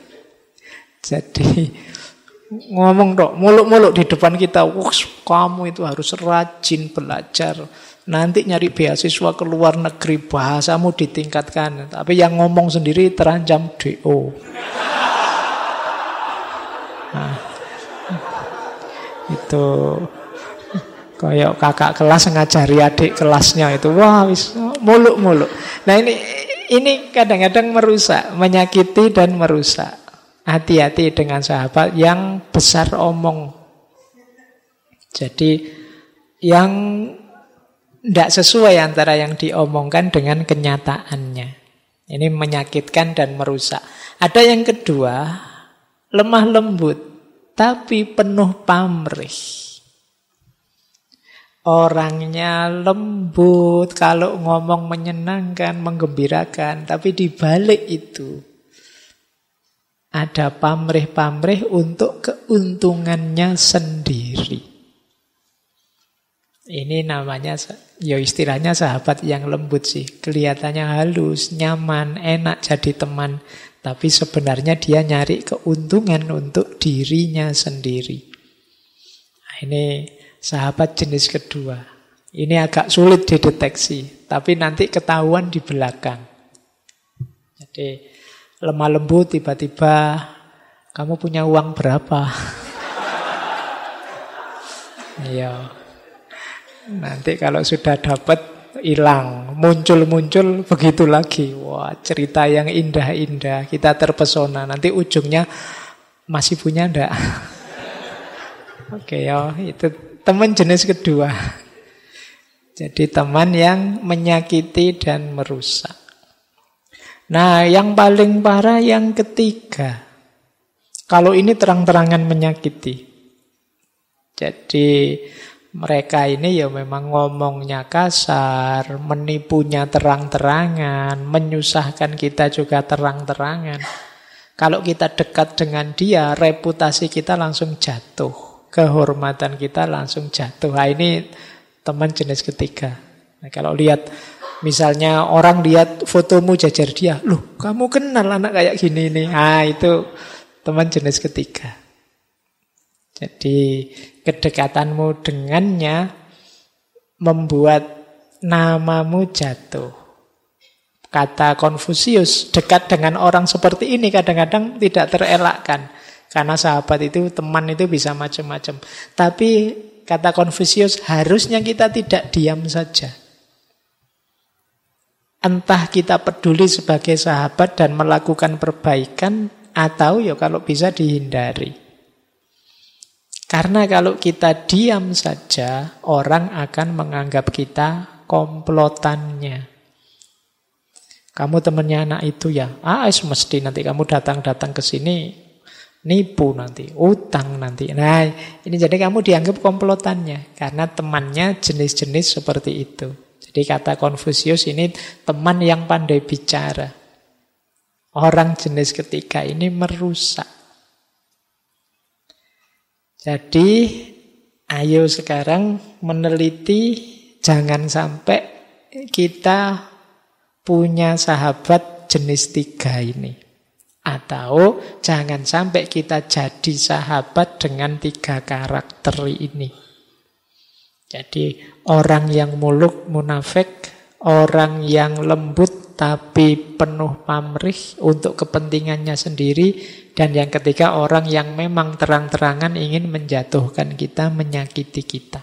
Jadi ngomong dok, muluk-muluk di depan kita, kamu itu harus rajin belajar. Nanti nyari beasiswa ke luar negeri, bahasamu ditingkatkan. Tapi yang ngomong sendiri terancam DO. Nah, itu kayak kakak kelas ngajari adik kelasnya itu, wah wis muluk-muluk. Nah ini kadang-kadang merusak, menyakiti dan merusak. Hati-hati dengan sahabat yang besar omong. Jadi yang tidak sesuai antara yang diomongkan dengan kenyataannya. Ini menyakitkan dan merusak. Ada yang kedua, lemah lembut, tapi penuh pamrih. Orangnya lembut, kalau ngomong menyenangkan, menggembirakan, tapi di balik itu ada pamrih-pamrih untuk keuntungannya sendiri. Ini namanya, ya istilahnya sahabat yang lembut sih. Kelihatannya halus, nyaman, enak jadi teman. Tapi sebenarnya dia nyari keuntungan untuk dirinya sendiri. Nah, ini sahabat jenis kedua. Ini agak sulit dideteksi, tapi nanti ketahuan di belakang. Jadi lemah lembut, tiba-tiba kamu punya uang berapa? Iya. Nanti kalau sudah dapat hilang, muncul begitu lagi. Wah, cerita yang indah-indah, kita terpesona. Nanti ujungnya masih punya enggak? Oke, ya, itu teman jenis kedua. Jadi teman yang menyakiti dan merusak. Nah, yang paling parah yang ketiga. Kalau ini terang-terangan menyakiti. Jadi mereka ini ya memang ngomongnya kasar, menipunya terang-terangan, menyusahkan kita juga terang-terangan. Kalau kita dekat dengan dia, reputasi kita langsung jatuh. Kehormatan kita langsung jatuh. Nah, ini teman jenis ketiga. Nah, kalau lihat, misalnya orang lihat fotomu jajar dia, loh kamu kenal anak kayak gini nih. Nah, itu teman jenis ketiga. Jadi kedekatanmu dengannya membuat namamu jatuh. Kata Konfusius, dekat dengan orang seperti ini kadang-kadang tidak terelakkan. Karena sahabat itu, teman itu bisa macam-macam. Tapi kata Konfusius, harusnya kita tidak diam saja. Entah kita peduli sebagai sahabat dan melakukan perbaikan, atau ya kalau bisa dihindari. Karena kalau kita diam saja, orang akan menganggap kita komplotannya. Kamu temannya anak itu ya? Mesti nanti kamu datang-datang ke sini, nipu nanti, utang nanti. Nah, ini jadi kamu dianggap komplotannya. Karena temannya jenis-jenis seperti itu. Jadi kata Konfusius ini teman yang pandai bicara. Orang jenis ketiga ini merusak. Jadi, ayo sekarang meneliti jangan sampai kita punya sahabat jenis tiga ini. Atau jangan sampai kita jadi sahabat dengan tiga karakter ini. Jadi, orang yang muluk, munafik, orang yang lembut tapi penuh pamrih untuk kepentingannya sendiri, dan yang ketiga orang yang memang terang-terangan ingin menjatuhkan kita, menyakiti kita.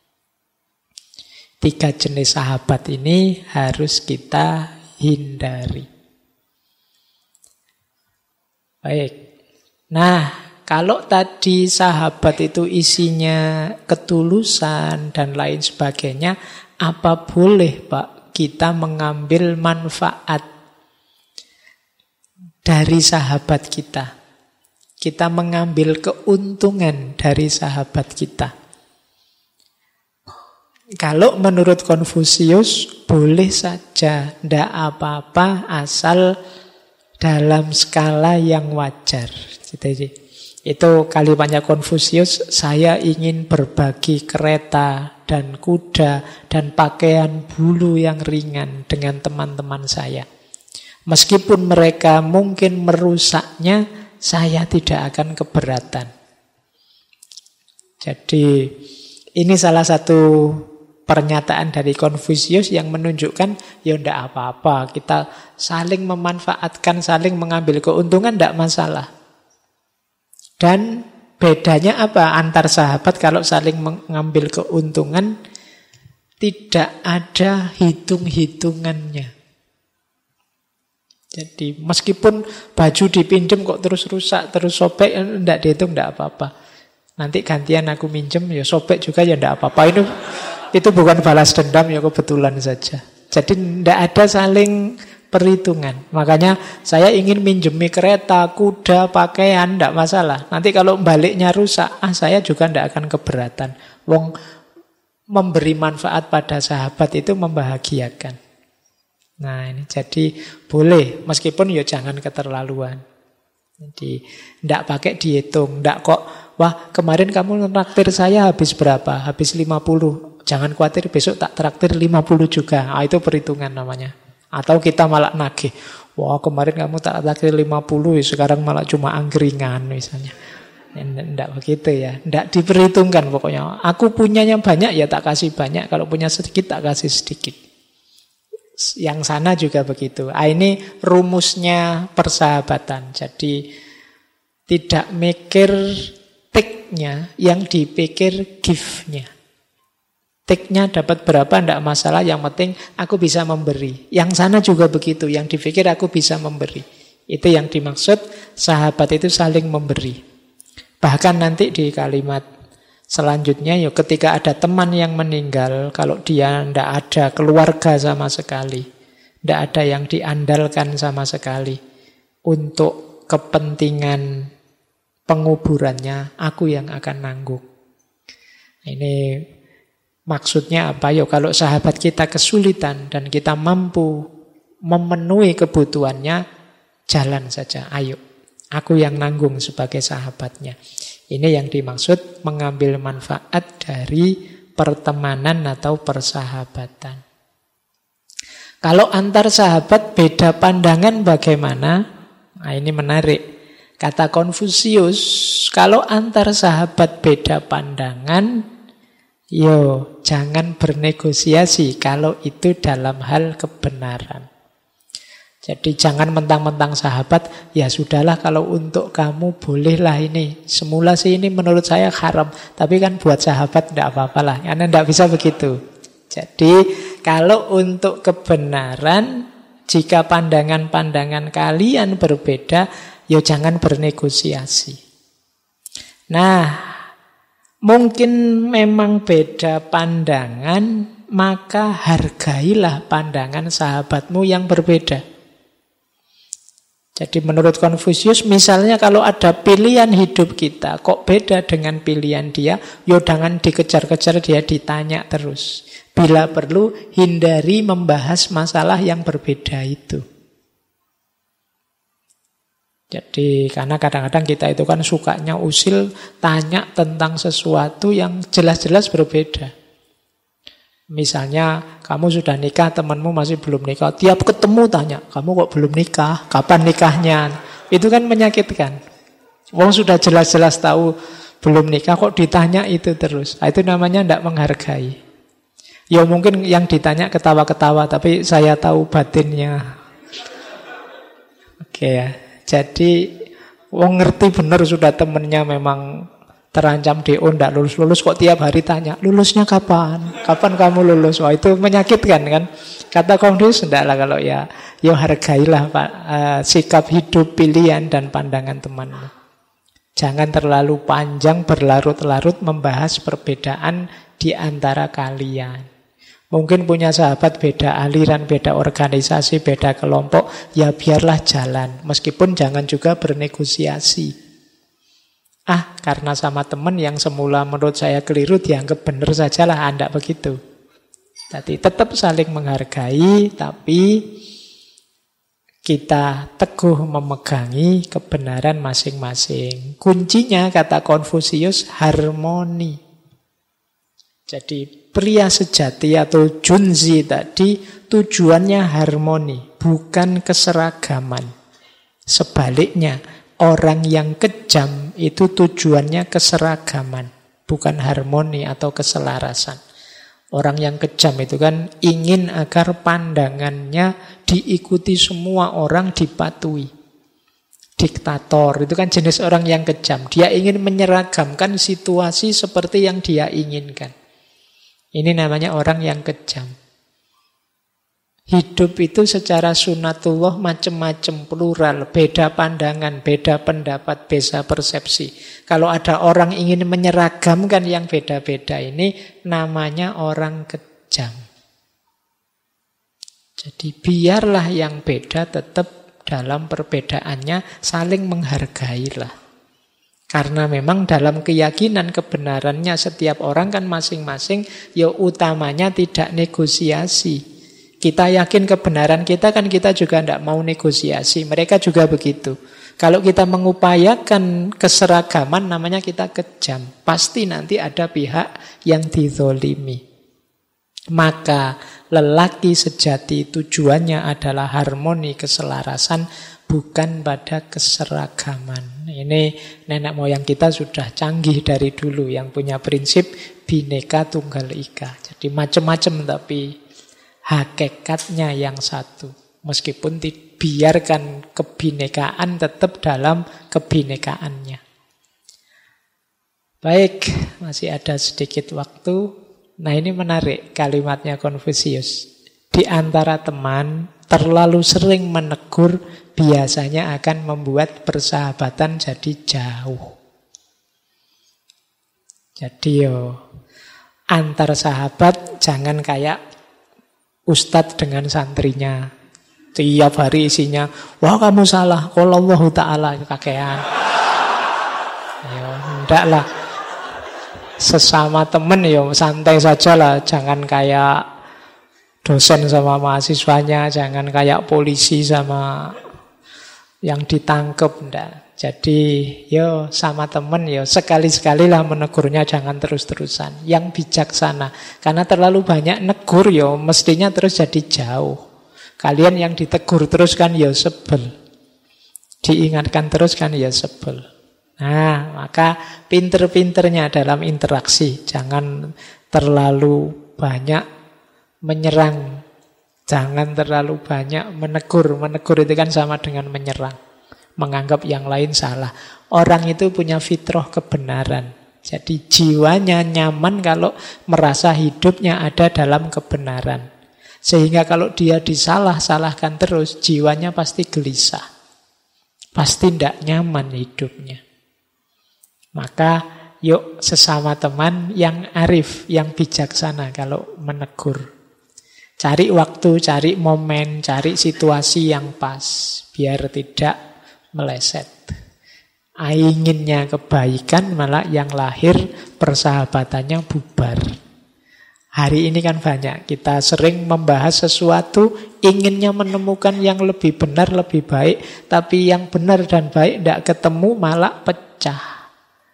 Tiga jenis sahabat ini harus kita hindari. Baik. Nah, kalau tadi sahabat itu isinya ketulusan dan lain sebagainya, apa boleh Pak kita mengambil manfaat dari sahabat kita? Kita mengambil keuntungan dari sahabat kita. Kalau menurut Konfusius, boleh saja, tidak apa-apa asal dalam skala yang wajar. Itu kalimatnya Konfusius, saya ingin berbagi kereta dan kuda dan pakaian bulu yang ringan dengan teman-teman saya. Meskipun mereka mungkin merusaknya, saya tidak akan keberatan. Jadi ini salah satu pernyataan dari Konfusius yang menunjukkan ya tidak apa-apa, kita saling memanfaatkan, saling mengambil keuntungan, tidak masalah. Dan bedanya apa antar sahabat kalau saling mengambil keuntungan? Tidak ada hitung-hitungannya. Jadi meskipun baju dipinjam kok terus rusak, terus sobek, tidak dihitung, tidak apa-apa. Nanti gantian aku minjem, ya sobek juga ya tidak apa-apa. Itu bukan balas dendam, ya kebetulan saja. Jadi tidak ada saling perhitungan. Makanya saya ingin minjemi kereta, kuda, pakaian, tidak masalah. Nanti kalau baliknya rusak, saya juga tidak akan keberatan. Wong memberi manfaat pada sahabat itu membahagiakan. Nah ini jadi boleh, meskipun ya jangan keterlaluan. Jadi tidak pakai dihitung, tidak kok, wah kemarin kamu traktir saya habis berapa? Habis 50. Jangan khawatir besok tak traktir 50 juga. Itu perhitungan namanya. Atau kita malah nagih, wah kemarin kamu tak traktir 50, sekarang malah cuma angkringan misalnya. Tidak begitu ya, tidak diperhitungkan pokoknya. Aku punyanya banyak ya tak kasih banyak, kalau punya sedikit tak kasih sedikit. Yang sana juga begitu. Ini rumusnya persahabatan. Jadi tidak mikir take-nya, yang dipikir give-nya. Take-nya dapat berapa tidak masalah, yang penting aku bisa memberi. Yang sana juga begitu, yang dipikir aku bisa memberi. Itu yang dimaksud sahabat itu saling memberi. Bahkan nanti di kalimat Selanjutnya, yuk ketika ada teman yang meninggal, kalau dia tidak ada keluarga sama sekali, tidak ada yang diandalkan sama sekali, untuk kepentingan penguburannya, aku yang akan nanggung. Ini maksudnya apa? Yo, kalau sahabat kita kesulitan dan kita mampu memenuhi kebutuhannya, jalan saja, ayo. Aku yang nanggung sebagai sahabatnya. Ini yang dimaksud mengambil manfaat dari pertemanan atau persahabatan. Kalau antar sahabat beda pandangan bagaimana? Nah, ini menarik. Kata Konfusius, kalau antar sahabat beda pandangan, yo jangan bernegosiasi kalau itu dalam hal kebenaran. Jadi jangan mentang-mentang sahabat, ya sudahlah kalau untuk kamu bolehlah ini. Semula sih ini menurut saya haram, tapi kan buat sahabat tidak apa-apa lah. Karena tidak bisa begitu. Jadi kalau untuk kebenaran, jika pandangan-pandangan kalian berbeda, ya jangan bernegosiasi. Nah, mungkin memang beda pandangan, maka hargailah pandangan sahabatmu yang berbeda. Jadi menurut Konfusius, misalnya kalau ada pilihan hidup kita, kok beda dengan pilihan dia, yo jangan dikejar-kejar dia, ditanya terus. Bila perlu, hindari membahas masalah yang berbeda itu. Jadi karena kadang-kadang kita itu kan sukanya usil, tanya tentang sesuatu yang jelas-jelas berbeda. Misalnya kamu sudah nikah, temanmu masih belum nikah. Tiap ketemu tanya, kamu kok belum nikah? Kapan nikahnya? Itu kan menyakitkan. Wong sudah jelas-jelas tahu belum nikah, kok ditanya itu terus. Nah, itu namanya tidak menghargai. Ya mungkin yang ditanya ketawa-ketawa, tapi saya tahu batinnya. Oke ya. Jadi wong ngerti benar sudah temennya memang terancam DO, tidak lulus-lulus, kok tiap hari tanya, lulusnya kapan? Kapan kamu lulus? Wah, itu menyakitkan kan? Kata Konfusius, tidak lah kalau ya hargailah Pak, sikap hidup, pilihan, dan pandangan temanmu. Jangan terlalu panjang, berlarut-larut membahas perbedaan di antara kalian. Mungkin punya sahabat beda aliran, beda organisasi, beda kelompok, ya biarlah jalan. Meskipun jangan juga bernegosiasi. Karena sama teman yang semula menurut saya keliru dianggap benar sajalah, Anda begitu. Jadi tetap saling menghargai, tapi kita teguh memegangi kebenaran masing-masing. Kuncinya kata Konfusius harmoni. Jadi pria sejati atau junzi tadi tujuannya harmoni, bukan keseragaman. Sebaliknya, orang yang kejam itu tujuannya keseragaman, bukan harmoni atau keselarasan. Orang yang kejam itu kan ingin agar pandangannya diikuti semua orang, dipatuhi. Diktator itu kan jenis orang yang kejam. Dia ingin menyeragamkan situasi seperti yang dia inginkan. Ini namanya orang yang kejam. Hidup itu secara sunatullah macam-macam, plural, beda pandangan, beda pendapat, beda persepsi. Kalau ada orang ingin menyeragamkan yang beda-beda ini, namanya orang kejam. Jadi biarlah yang beda tetap dalam perbedaannya, saling menghargailah. Karena memang dalam keyakinan kebenarannya setiap orang kan masing-masing, ya utamanya tidak negosiasi. Kita yakin kebenaran kita kan kita juga tidak mau negosiasi. Mereka juga begitu. Kalau kita mengupayakan keseragaman namanya kita kejam. Pasti nanti ada pihak yang dizolimi. Maka lelaki sejati tujuannya adalah harmoni, keselarasan, bukan pada keseragaman. Ini nenek moyang kita sudah canggih dari dulu yang punya prinsip Bhinneka Tunggal Ika. Jadi macam-macam tapi hakikatnya yang satu. Meskipun dibiarkan kebhinekaan tetap dalam kebhinekaannya. Baik, masih ada sedikit waktu. Nah ini menarik kalimatnya Konfusius. Di antara teman, terlalu sering menegur biasanya akan membuat persahabatan jadi jauh. Jadi antar sahabat jangan kayak ustadz dengan santrinya. Tiap hari isinya, wah kamu salah, kalau Allah Ta'ala kakean. Ya, enggak lah. Sesama temen santai saja lah. Jangan kayak dosen sama mahasiswanya, jangan kayak polisi sama yang ditangkep. Enggak. Jadi sama temen sekali-sekali lah menegurnya, jangan terus-terusan. Yang bijaksana. Karena terlalu banyak negur mestinya terus jadi jauh. Kalian yang ditegur terus kan sebel. Diingatkan terus kan sebel. Nah, maka pinter-pinternya dalam interaksi. Jangan terlalu banyak menyerang. Jangan terlalu banyak menegur. Menegur itu kan sama dengan menyerang. Menganggap yang lain salah. Orang itu punya fitrah kebenaran. Jadi jiwanya nyaman kalau merasa hidupnya ada dalam kebenaran. Sehingga kalau dia disalah-salahkan terus, jiwanya pasti gelisah. Pasti tidak nyaman hidupnya. Maka yuk sesama teman yang arif, yang bijaksana kalau menegur. Cari waktu, cari momen, cari situasi yang pas. Biar tidak meleset. Inginnya kebaikan, malah yang lahir persahabatannya bubar. Hari ini kan banyak, kita sering membahas sesuatu, inginnya menemukan yang lebih benar, lebih baik, tapi yang benar dan baik tidak ketemu, malah pecah.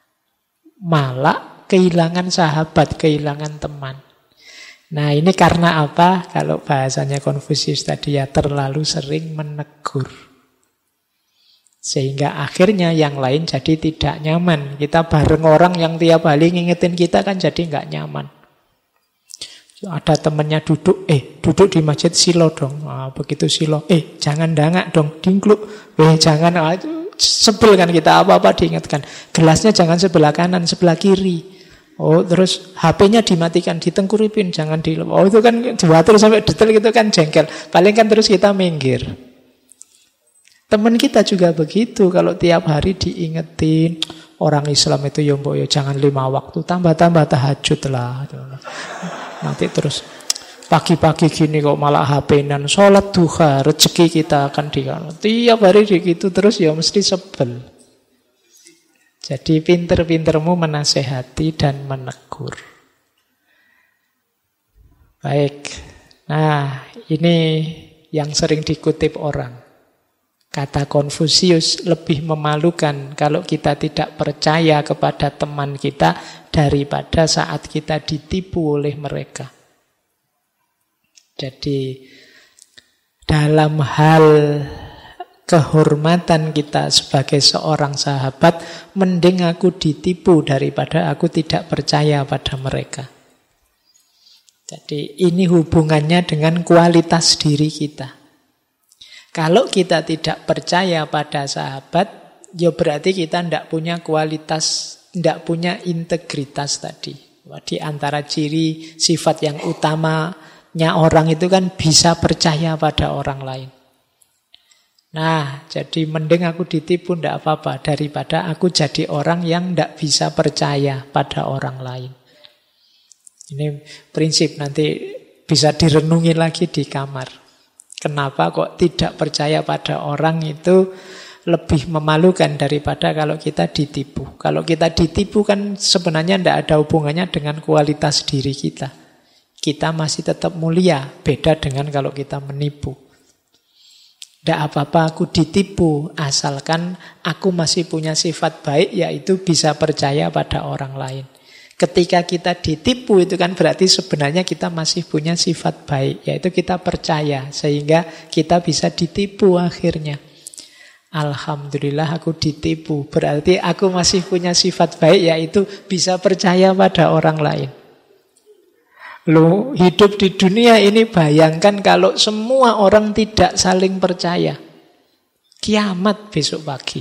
Malah kehilangan sahabat, kehilangan teman. Nah ini karena apa? Kalau bahasanya Konfusius tadi terlalu sering menegur. Sehingga akhirnya yang lain jadi tidak nyaman. Kita bareng orang yang tiap hari ngingetin kita kan jadi nggak nyaman. Ada temennya duduk di masjid silo dong. Begitu silo, jangan dangak dong, dingkluk. Jangan, sebel kan kita apa-apa diingatkan. Gelasnya jangan sebelah kanan, sebelah kiri. Terus HP-nya dimatikan, ditengkuripin, jangan di. Itu kan diatur sampai detail gitu kan jengkel. Paling kan terus kita minggir. Teman kita juga begitu, kalau tiap hari diingetin. Orang Islam itu jangan 5 waktu, tambah-tambah tahajud lah. Nanti terus pagi-pagi gini kok malah HP-nan, sholat duha, rezeki kita akan tiap hari gitu terus mesti sebel. Jadi pinter-pintermu menasehati dan menegur. Baik. Nah, ini yang sering dikutip orang. Kata Konfusius, lebih memalukan kalau kita tidak percaya kepada teman kita daripada saat kita ditipu oleh mereka. Jadi dalam hal kehormatan kita sebagai seorang sahabat, mending aku ditipu daripada aku tidak percaya pada mereka. Jadi ini hubungannya dengan kualitas diri kita. Kalau kita tidak percaya pada sahabat, berarti kita tidak punya kualitas, tidak punya integritas tadi. Di antara ciri sifat yang utamanya orang itu kan bisa percaya pada orang lain. Nah, jadi mending aku ditipu tidak apa-apa daripada aku jadi orang yang tidak bisa percaya pada orang lain. Ini prinsip nanti bisa direnungi lagi di kamar. Kenapa kok tidak percaya pada orang itu lebih memalukan daripada kalau kita ditipu. Kalau kita ditipu kan sebenarnya tidak ada hubungannya dengan kualitas diri kita. Kita masih tetap mulia, beda dengan kalau kita menipu. Tidak apa-apa aku ditipu, asalkan aku masih punya sifat baik, yaitu bisa percaya pada orang lain. Ketika kita ditipu itu kan berarti sebenarnya kita masih punya sifat baik, yaitu kita percaya, sehingga kita bisa ditipu akhirnya. Alhamdulillah aku ditipu, berarti aku masih punya sifat baik, yaitu bisa percaya pada orang lain. Lu hidup di dunia ini bayangkan kalau semua orang tidak saling percaya. Kiamat besok pagi.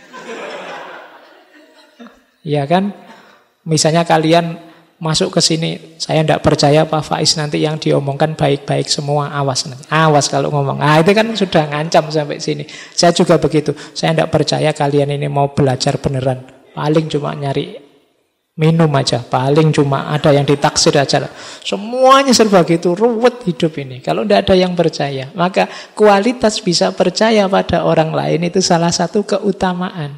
Ya kan? Misalnya kalian masuk ke sini, saya tidak percaya Pak Faiz nanti yang diomongkan baik-baik semua, awas nanti. Awas kalau ngomong. Itu kan sudah ngancam sampai sini. Saya juga begitu. Saya tidak percaya kalian ini mau belajar beneran. Paling cuma nyari Minum aja, paling cuma ada yang ditaksir aja. Semuanya serba gitu, ruwet hidup ini. Kalau tidak ada yang percaya, maka kualitas bisa percaya pada orang lain itu salah satu keutamaan.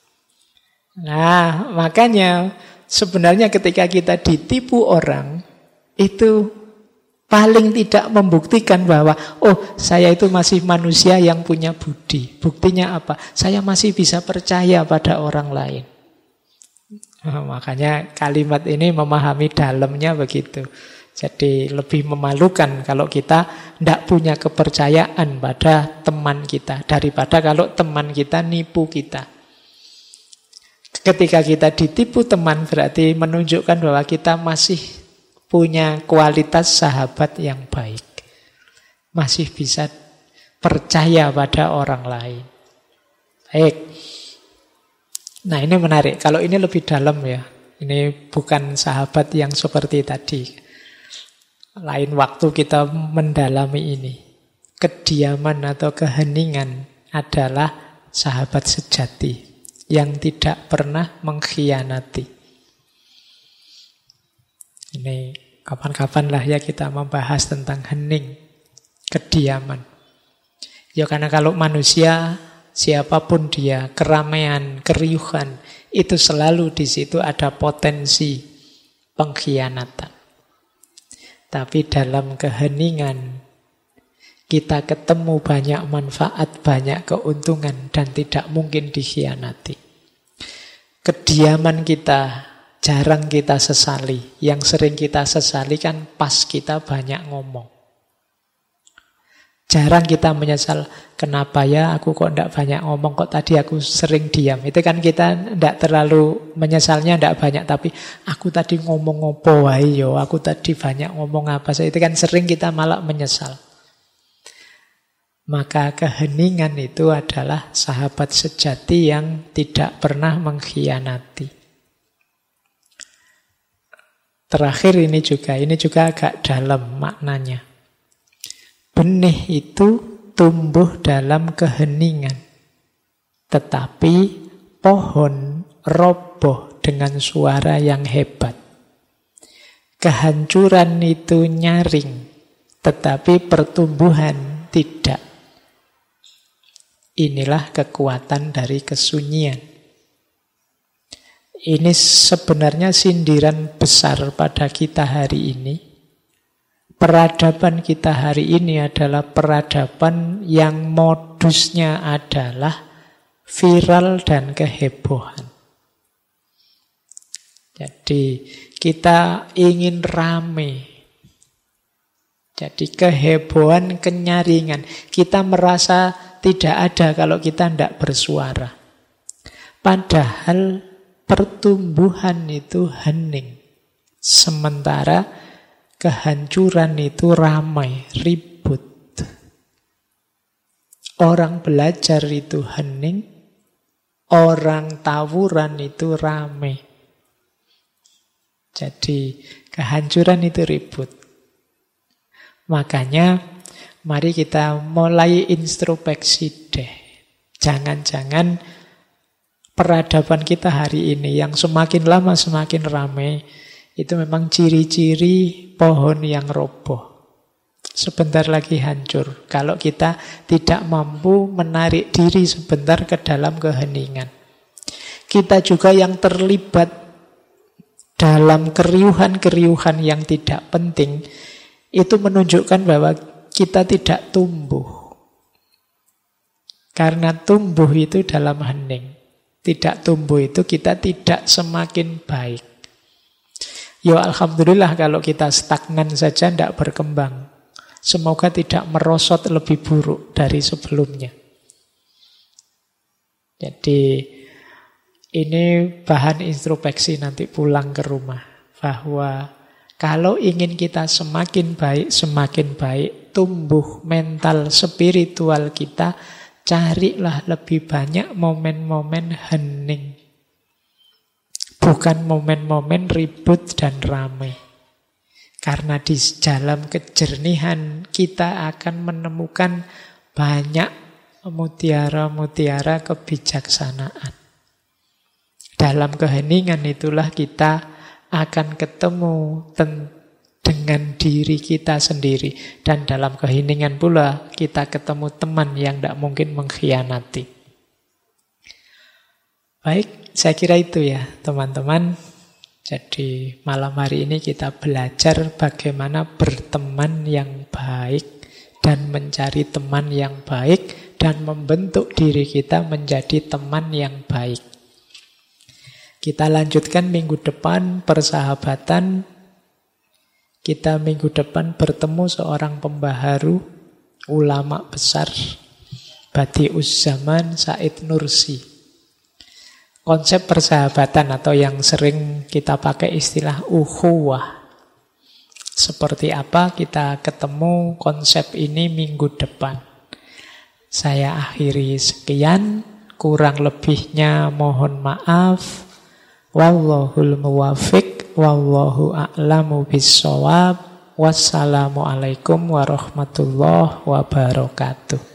Nah, makanya sebenarnya ketika kita ditipu orang, itu paling tidak membuktikan bahwa, oh, saya itu masih manusia yang punya budi. Buktinya apa? Saya masih bisa percaya pada orang lain. Makanya kalimat ini memahami dalamnya begitu. Jadi lebih memalukan kalau kita tidak punya kepercayaan pada teman kita daripada kalau teman kita nipu kita. Ketika kita ditipu teman berarti menunjukkan bahwa kita masih punya kualitas sahabat yang baik. Masih bisa percaya pada orang lain. Baik. Nah, ini menarik. Kalau ini lebih dalam ya. Ini bukan sahabat yang seperti tadi. Lain waktu kita mendalami ini. Kediaman atau keheningan adalah sahabat sejati yang tidak pernah mengkhianati. Ini kapan-kapan lah ya kita membahas tentang hening, kediaman. Ya karena kalau manusia, siapapun dia, keramaian, keriuhan, itu selalu di situ ada potensi pengkhianatan. Tapi dalam keheningan, kita ketemu banyak manfaat, banyak keuntungan, dan tidak mungkin dikhianati. Kediaman kita jarang kita sesali. Yang sering kita sesali kan pas kita banyak ngomong. Jarang kita menyesal, kenapa ya aku kok tidak banyak ngomong, kok tadi aku sering diam. Itu kan kita tidak terlalu menyesalnya, tidak banyak. Tapi aku tadi ngomong apa wae yo, aku tadi banyak ngomong apa. Itu kan sering kita malah menyesal. Maka keheningan itu adalah sahabat sejati yang tidak pernah mengkhianati. Terakhir ini juga agak dalam maknanya. Benih itu tumbuh dalam keheningan. Tetapi pohon roboh dengan suara yang hebat. Kehancuran itu nyaring, tetapi pertumbuhan tidak. Inilah kekuatan dari kesunyian. Ini sebenarnya sindiran besar pada kita hari ini. Peradaban kita hari ini adalah peradaban yang modusnya adalah viral dan kehebohan. Jadi kita ingin rame. Jadi kehebohan, kenyaringan. Kita merasa tidak ada kalau kita tidak bersuara. Padahal pertumbuhan itu hening. Sementara kehancuran itu ramai, ribut. Orang belajar itu hening, orang tawuran itu ramai. Jadi kehancuran itu ribut. Makanya mari kita mulai introspeksi deh. Jangan-jangan peradaban kita hari ini yang semakin lama semakin ramai, itu memang ciri-ciri pohon yang roboh. Sebentar lagi hancur. Kalau kita tidak mampu menarik diri sebentar ke dalam keheningan. Kita juga yang terlibat dalam keriuhan-keriuhan yang tidak penting, itu menunjukkan bahwa kita tidak tumbuh. Karena tumbuh itu dalam hening. Tidak tumbuh itu kita tidak semakin baik. Ya alhamdulillah kalau kita stagnan saja tidak berkembang. Semoga tidak merosot lebih buruk dari sebelumnya. Jadi ini bahan introspeksi nanti pulang ke rumah. Bahwa kalau ingin kita semakin baik, tumbuh mental spiritual kita, carilah lebih banyak momen-momen hening. Bukan momen-momen ribut dan ramai. Karena di dalam kejernihan kita akan menemukan banyak mutiara-mutiara kebijaksanaan. dalam keheningan itulah kita akan ketemu dengan diri kita sendiri. Dan dalam keheningan pula kita ketemu teman yang tidak mungkin mengkhianati. Baik, saya kira itu ya teman-teman. Jadi malam hari ini kita belajar bagaimana berteman yang baik dan mencari teman yang baik dan membentuk diri kita menjadi teman yang baik. Kita lanjutkan minggu depan persahabatan. Kita minggu depan bertemu seorang pembaharu, ulama besar, Badi'uz Zaman Said Nursi. Konsep persahabatan atau yang sering kita pakai istilah ukhuwah. Seperti apa kita ketemu konsep ini minggu depan. Saya akhiri sekian, kurang lebihnya mohon maaf. Wallahul muwafiq, wallahu a'lamu bissawab. Wassalamualaikum warahmatullahi wabarakatuh.